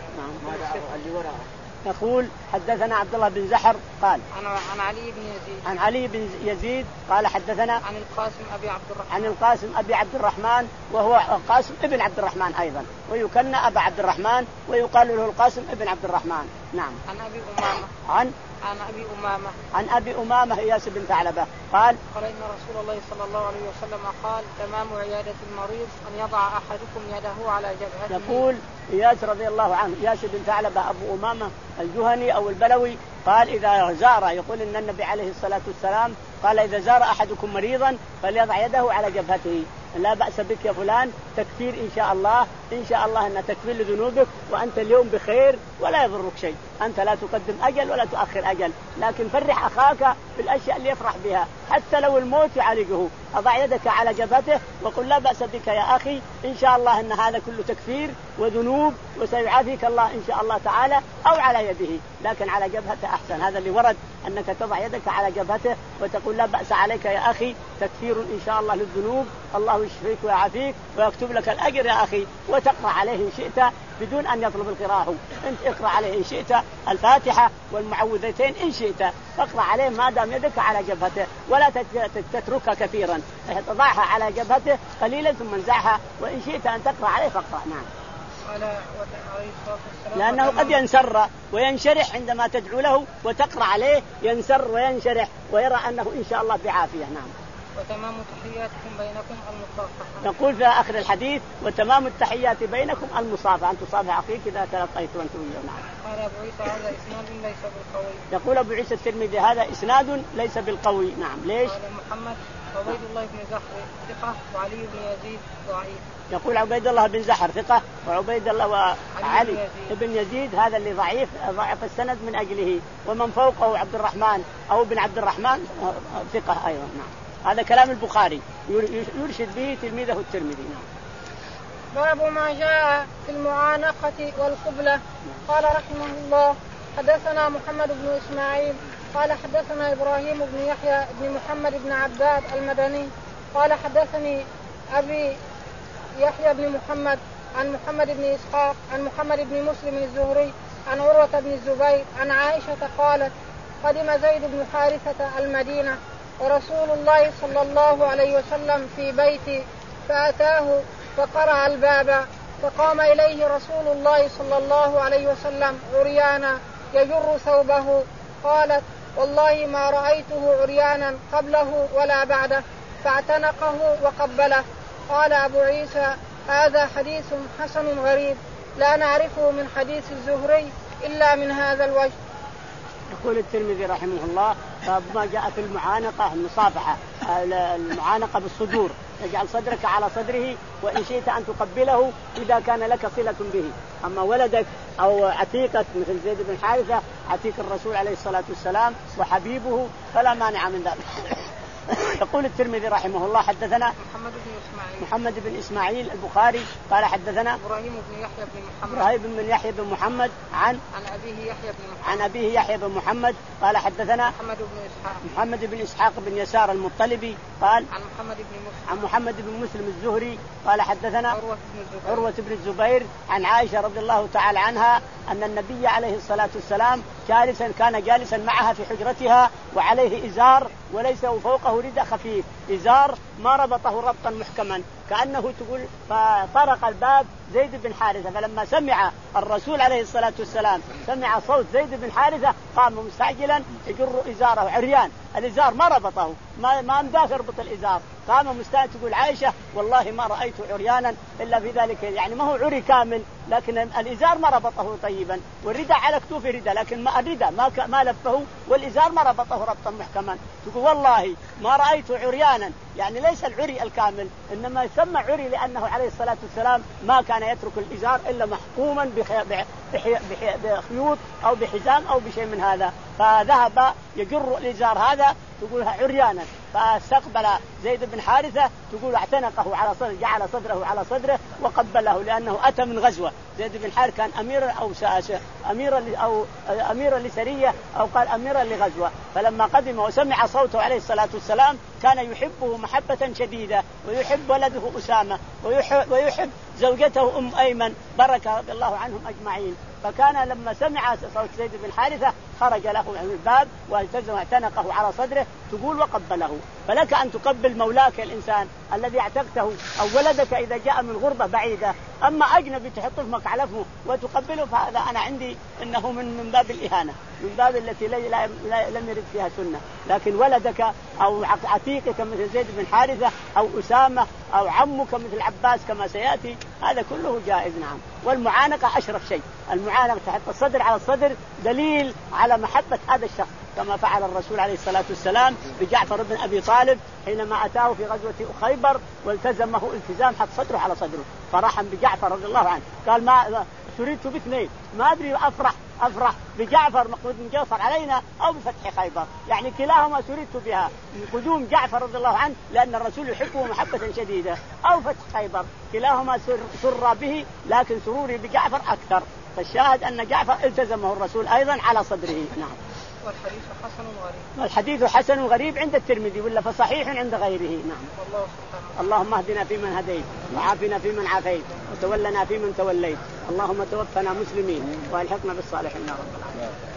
يقول حدثنا عبد الله بن زحر قال عن عن علي بن يزيد عن علي بن يزيد قال حدثنا عن القاسم أبي عبد الرحمن عن القاسم أبي عبد الرحمن وهو القاسم ابن عبد الرحمن أيضا ويكنى أبا عبد الرحمن ويقال له القاسم ابن عبد الرحمن. نعم. عن أبي أمامة عن عن أبي أمامة عن أبي أمامة إياس بن ثعلبة قال قال إن رسول الله صلى الله عليه وسلم قال تمام عيادة المريض أن يضع أحدكم يده على جبهته. يقول إياس رضي الله عنه إياس بن ثعلبة أبو أمامة الجهني أو البلوي قال إذا زار يقول إن النبي عليه الصلاة والسلام قال إذا زار أحدكم مريضا فليضع يده على جبهته لا بأس بك يا فلان تكفير إن شاء الله إن شاء الله أن تكفير لذنوبك وأنت اليوم بخير ولا يضرك شيء أنت لا تقدم أجل ولا تؤخر أجل لكن فرح أخاك بالأشياء اللي يفرح بها حتى لو الموت يعالجه أضع يدك على جبهته وقل لا بأس بك يا أخي إن شاء الله أن هذا كله تكفير وذنوب وسيعافيك الله إن شاء الله تعالى أو على يده لكن على جبهته أحسن. هذا اللي ورد أنك تضع يدك على جبهته وتقول لا بأس عليك يا أخي تكفير إن شاء الله للذنوب الله يشفيك ويعافيك ويكتب لك الأجر يا أخي وتقرأ عليه إن شئت بدون أن يطلب القراءة أنت اقرأ عليه إن شئت الفاتحة والمعوذتين إن شئت اقرأ عليه ما دام يدك على جبهته ولا تتركها كثيرا تضعها على جبهته قليلا ثم انزعها وإن شئت أن تقرأ عليه فاقرأ. نعم. لأنه قد ينسر وينشرح عندما تدعو له وتقرأ عليه ينسر وينشرح ويرى أنه إن شاء الله بعافية. نعم. وتمام تحياتكم بينكم المصافحة. نقول في آخر الحديث وتمام التحيات بينكم المصافحة أن تصافح أخيك إذا تلقيت وأنتم وياه. نعم. قال أبو عيسى هذا إسناد ليس بالقوي. يقول أبو عيسى الترمذي هذا إسناد ليس بالقوي. نعم. ليش؟ قال محمد عبيد الله بن زحر ثقة وعلي بن يزيد ضعيف. يقول عبيد الله بن زحر ثقة وعبيد الله وعلي بن يزيد هذا اللي ضعيف ضعف السند من أجله ومن فوقه عبد الرحمن أو بن عبد الرحمن ثقة أيضا. نعم. هذا كلام البخاري يرشد به تلميذه الترمذي. نعم. باب ما جاء في المعانقة والقبلة. قال رحمه الله حدثنا محمد بن إسماعيل قال حدثنا إبراهيم بن يحيى بن محمد بن عباد المدني قال حدثني أبي يحيى بن محمد عن محمد بن إسحاق عن محمد بن مسلم الزهري عن عروة بن الزبير عن عائشة قالت قدم زيد بن حارثة المدينة ورسول الله صلى الله عليه وسلم في بيتي فأتاه فقرع الباب فقام إليه رسول الله صلى الله عليه وسلم عريانا يجر ثوبه قالت والله ما رأيته عريانا قبله ولا بعده فاعتنقه وقبله. قال أبو عيسى هذا حديث حسن غريب لا نعرفه من حديث الزهري إلا من هذا الوجه. يقول الترمذي رحمه الله باب ما جاء في المعانقة المصافحة المعانقة بالصدور تجعل صدرك على صدره وإن شئت أن تقبله إذا كان لك صلة به. أما ولدك أو عتيقك مثل زيد بن حارثة عتيق الرسول عليه الصلاة والسلام وحبيبه فلا مانع من ذلك. يقول الترمذي رحمه الله حدثنا محمد بن إسماعيل محمد بن إسماعيل البخاري قال حدثنا إبراهيم بن يحيى بن محمد إبراهيم بن يحيى بن محمد عن عن أبيه يحيى بن محمد عن أبيه يحيى بن محمد قال حدثنا محمد بن إسحاق محمد بن إسحاق بن يسار المطلبي قال عن محمد بن مسلم عن محمد بن مسلم الزهري قال حدثنا عروة بن الزبير عروة بن الزبير عن عائشة رضي الله تعالى عنها أن النبي عليه الصلاة والسلام جالسا كان جالسا معها في حجرتها وعليه إزار وليس فوقه رداء خفيف إزار ما ربطه ربطا محكما كأنه تقول فطرق الباب زيد بن حارثة فلما سمع الرسول عليه الصلاة والسلام سمع صوت زيد بن حارثة قام مستعجلا يجر إزاره عريان الإزار ما ربطه ما ما مداخل ربط الإزار قام مستعجل تقول عائشة والله ما رأيت عريانا إلا في ذلك يعني ما هو عري كامل لكن الإزار ما ربطه طيبا والرداء على كتوف رداء لكن ما الرداء ما ما لفه والإزار ما ربطه ربطا محكما تقول والله ما رأيت عريانا يعني ليس العري الكامل إنما يسمى عري لأنه عليه الصلاة والسلام ما كان يترك الإزار إلا محكوما بخيوط أو بحزام أو بشيء من هذا فذهب يجر الإزار هذا تقولها عريانا فاستقبل زيد بن حارثة تقول اعتنقه على صدره، جعل صدره على صدره وقبله، لأنه أتى من غزوة. زيد بن حارثة كان أميرا أو أميرا أو أميرا لسرية أو قال أميرا لغزوة، فلما قدم وسمع صوته عليه الصلاة والسلام كان يحبه محبة شديدة، ويحب ولده أسامة، ويحب, ويحب زوجته أم أيمن بركة رضي الله عنهم أجمعين. فكان لما سمع صوت زيد بن حارثة خرج له من الباب والتزم اعتنقه على صدره تقول وقبله. فلك أن تقبل مولاك الإنسان الذي اعتقته أو ولدك إذا جاء من غربة بعيدة، أما أجنبي تحط فمك على فمه وتقبله فهذا أنا عندي إنه من من باب الإهانة، من باب التي لم يرد فيها سنة. لكن ولدك أو عتيقك مثل زيد بن حارثة أو أسامة أو عمك مثل عباس كما سيأتي هذا كله جائز. نعم. والمعانقة أشرف شيء، المعانقة تحط الصدر على الصدر دليل على محبة هذا الشخص، كما فعل الرسول عليه الصلاة والسلام بجعفر بن أبي طالب حينما أتاه في غزوة خيبر والتزمه التزام حط صدره على صدره فرحا بجعفر رضي الله عنه. قال ما سررت باثنين، ما أدري أفرح أفرح بجعفر مقدوم من جعفر علينا أو بفتح خيبر، يعني كلاهما سررت بها، قدوم جعفر رضي الله عنه لأن الرسول يحبه محبة شديدة، أو فتح خيبر، كلاهما سر, سر به، لكن سروري بجعفر أكثر. فالشاهد أن جعفر التزمه الرسول أيضا على صدره. نعم. والحديث حسن غريب. الحديث حسن غريب عند الترمذي ولا فصحيح عند غيره. نعم. والله سبحانه. اللهم اهدنا فيمن هديت، وعافنا فيمن عافيت، وتولنا فيمن توليت، اللهم توفنا مسلمين والحقنا بالصالحين يا رب العالمين.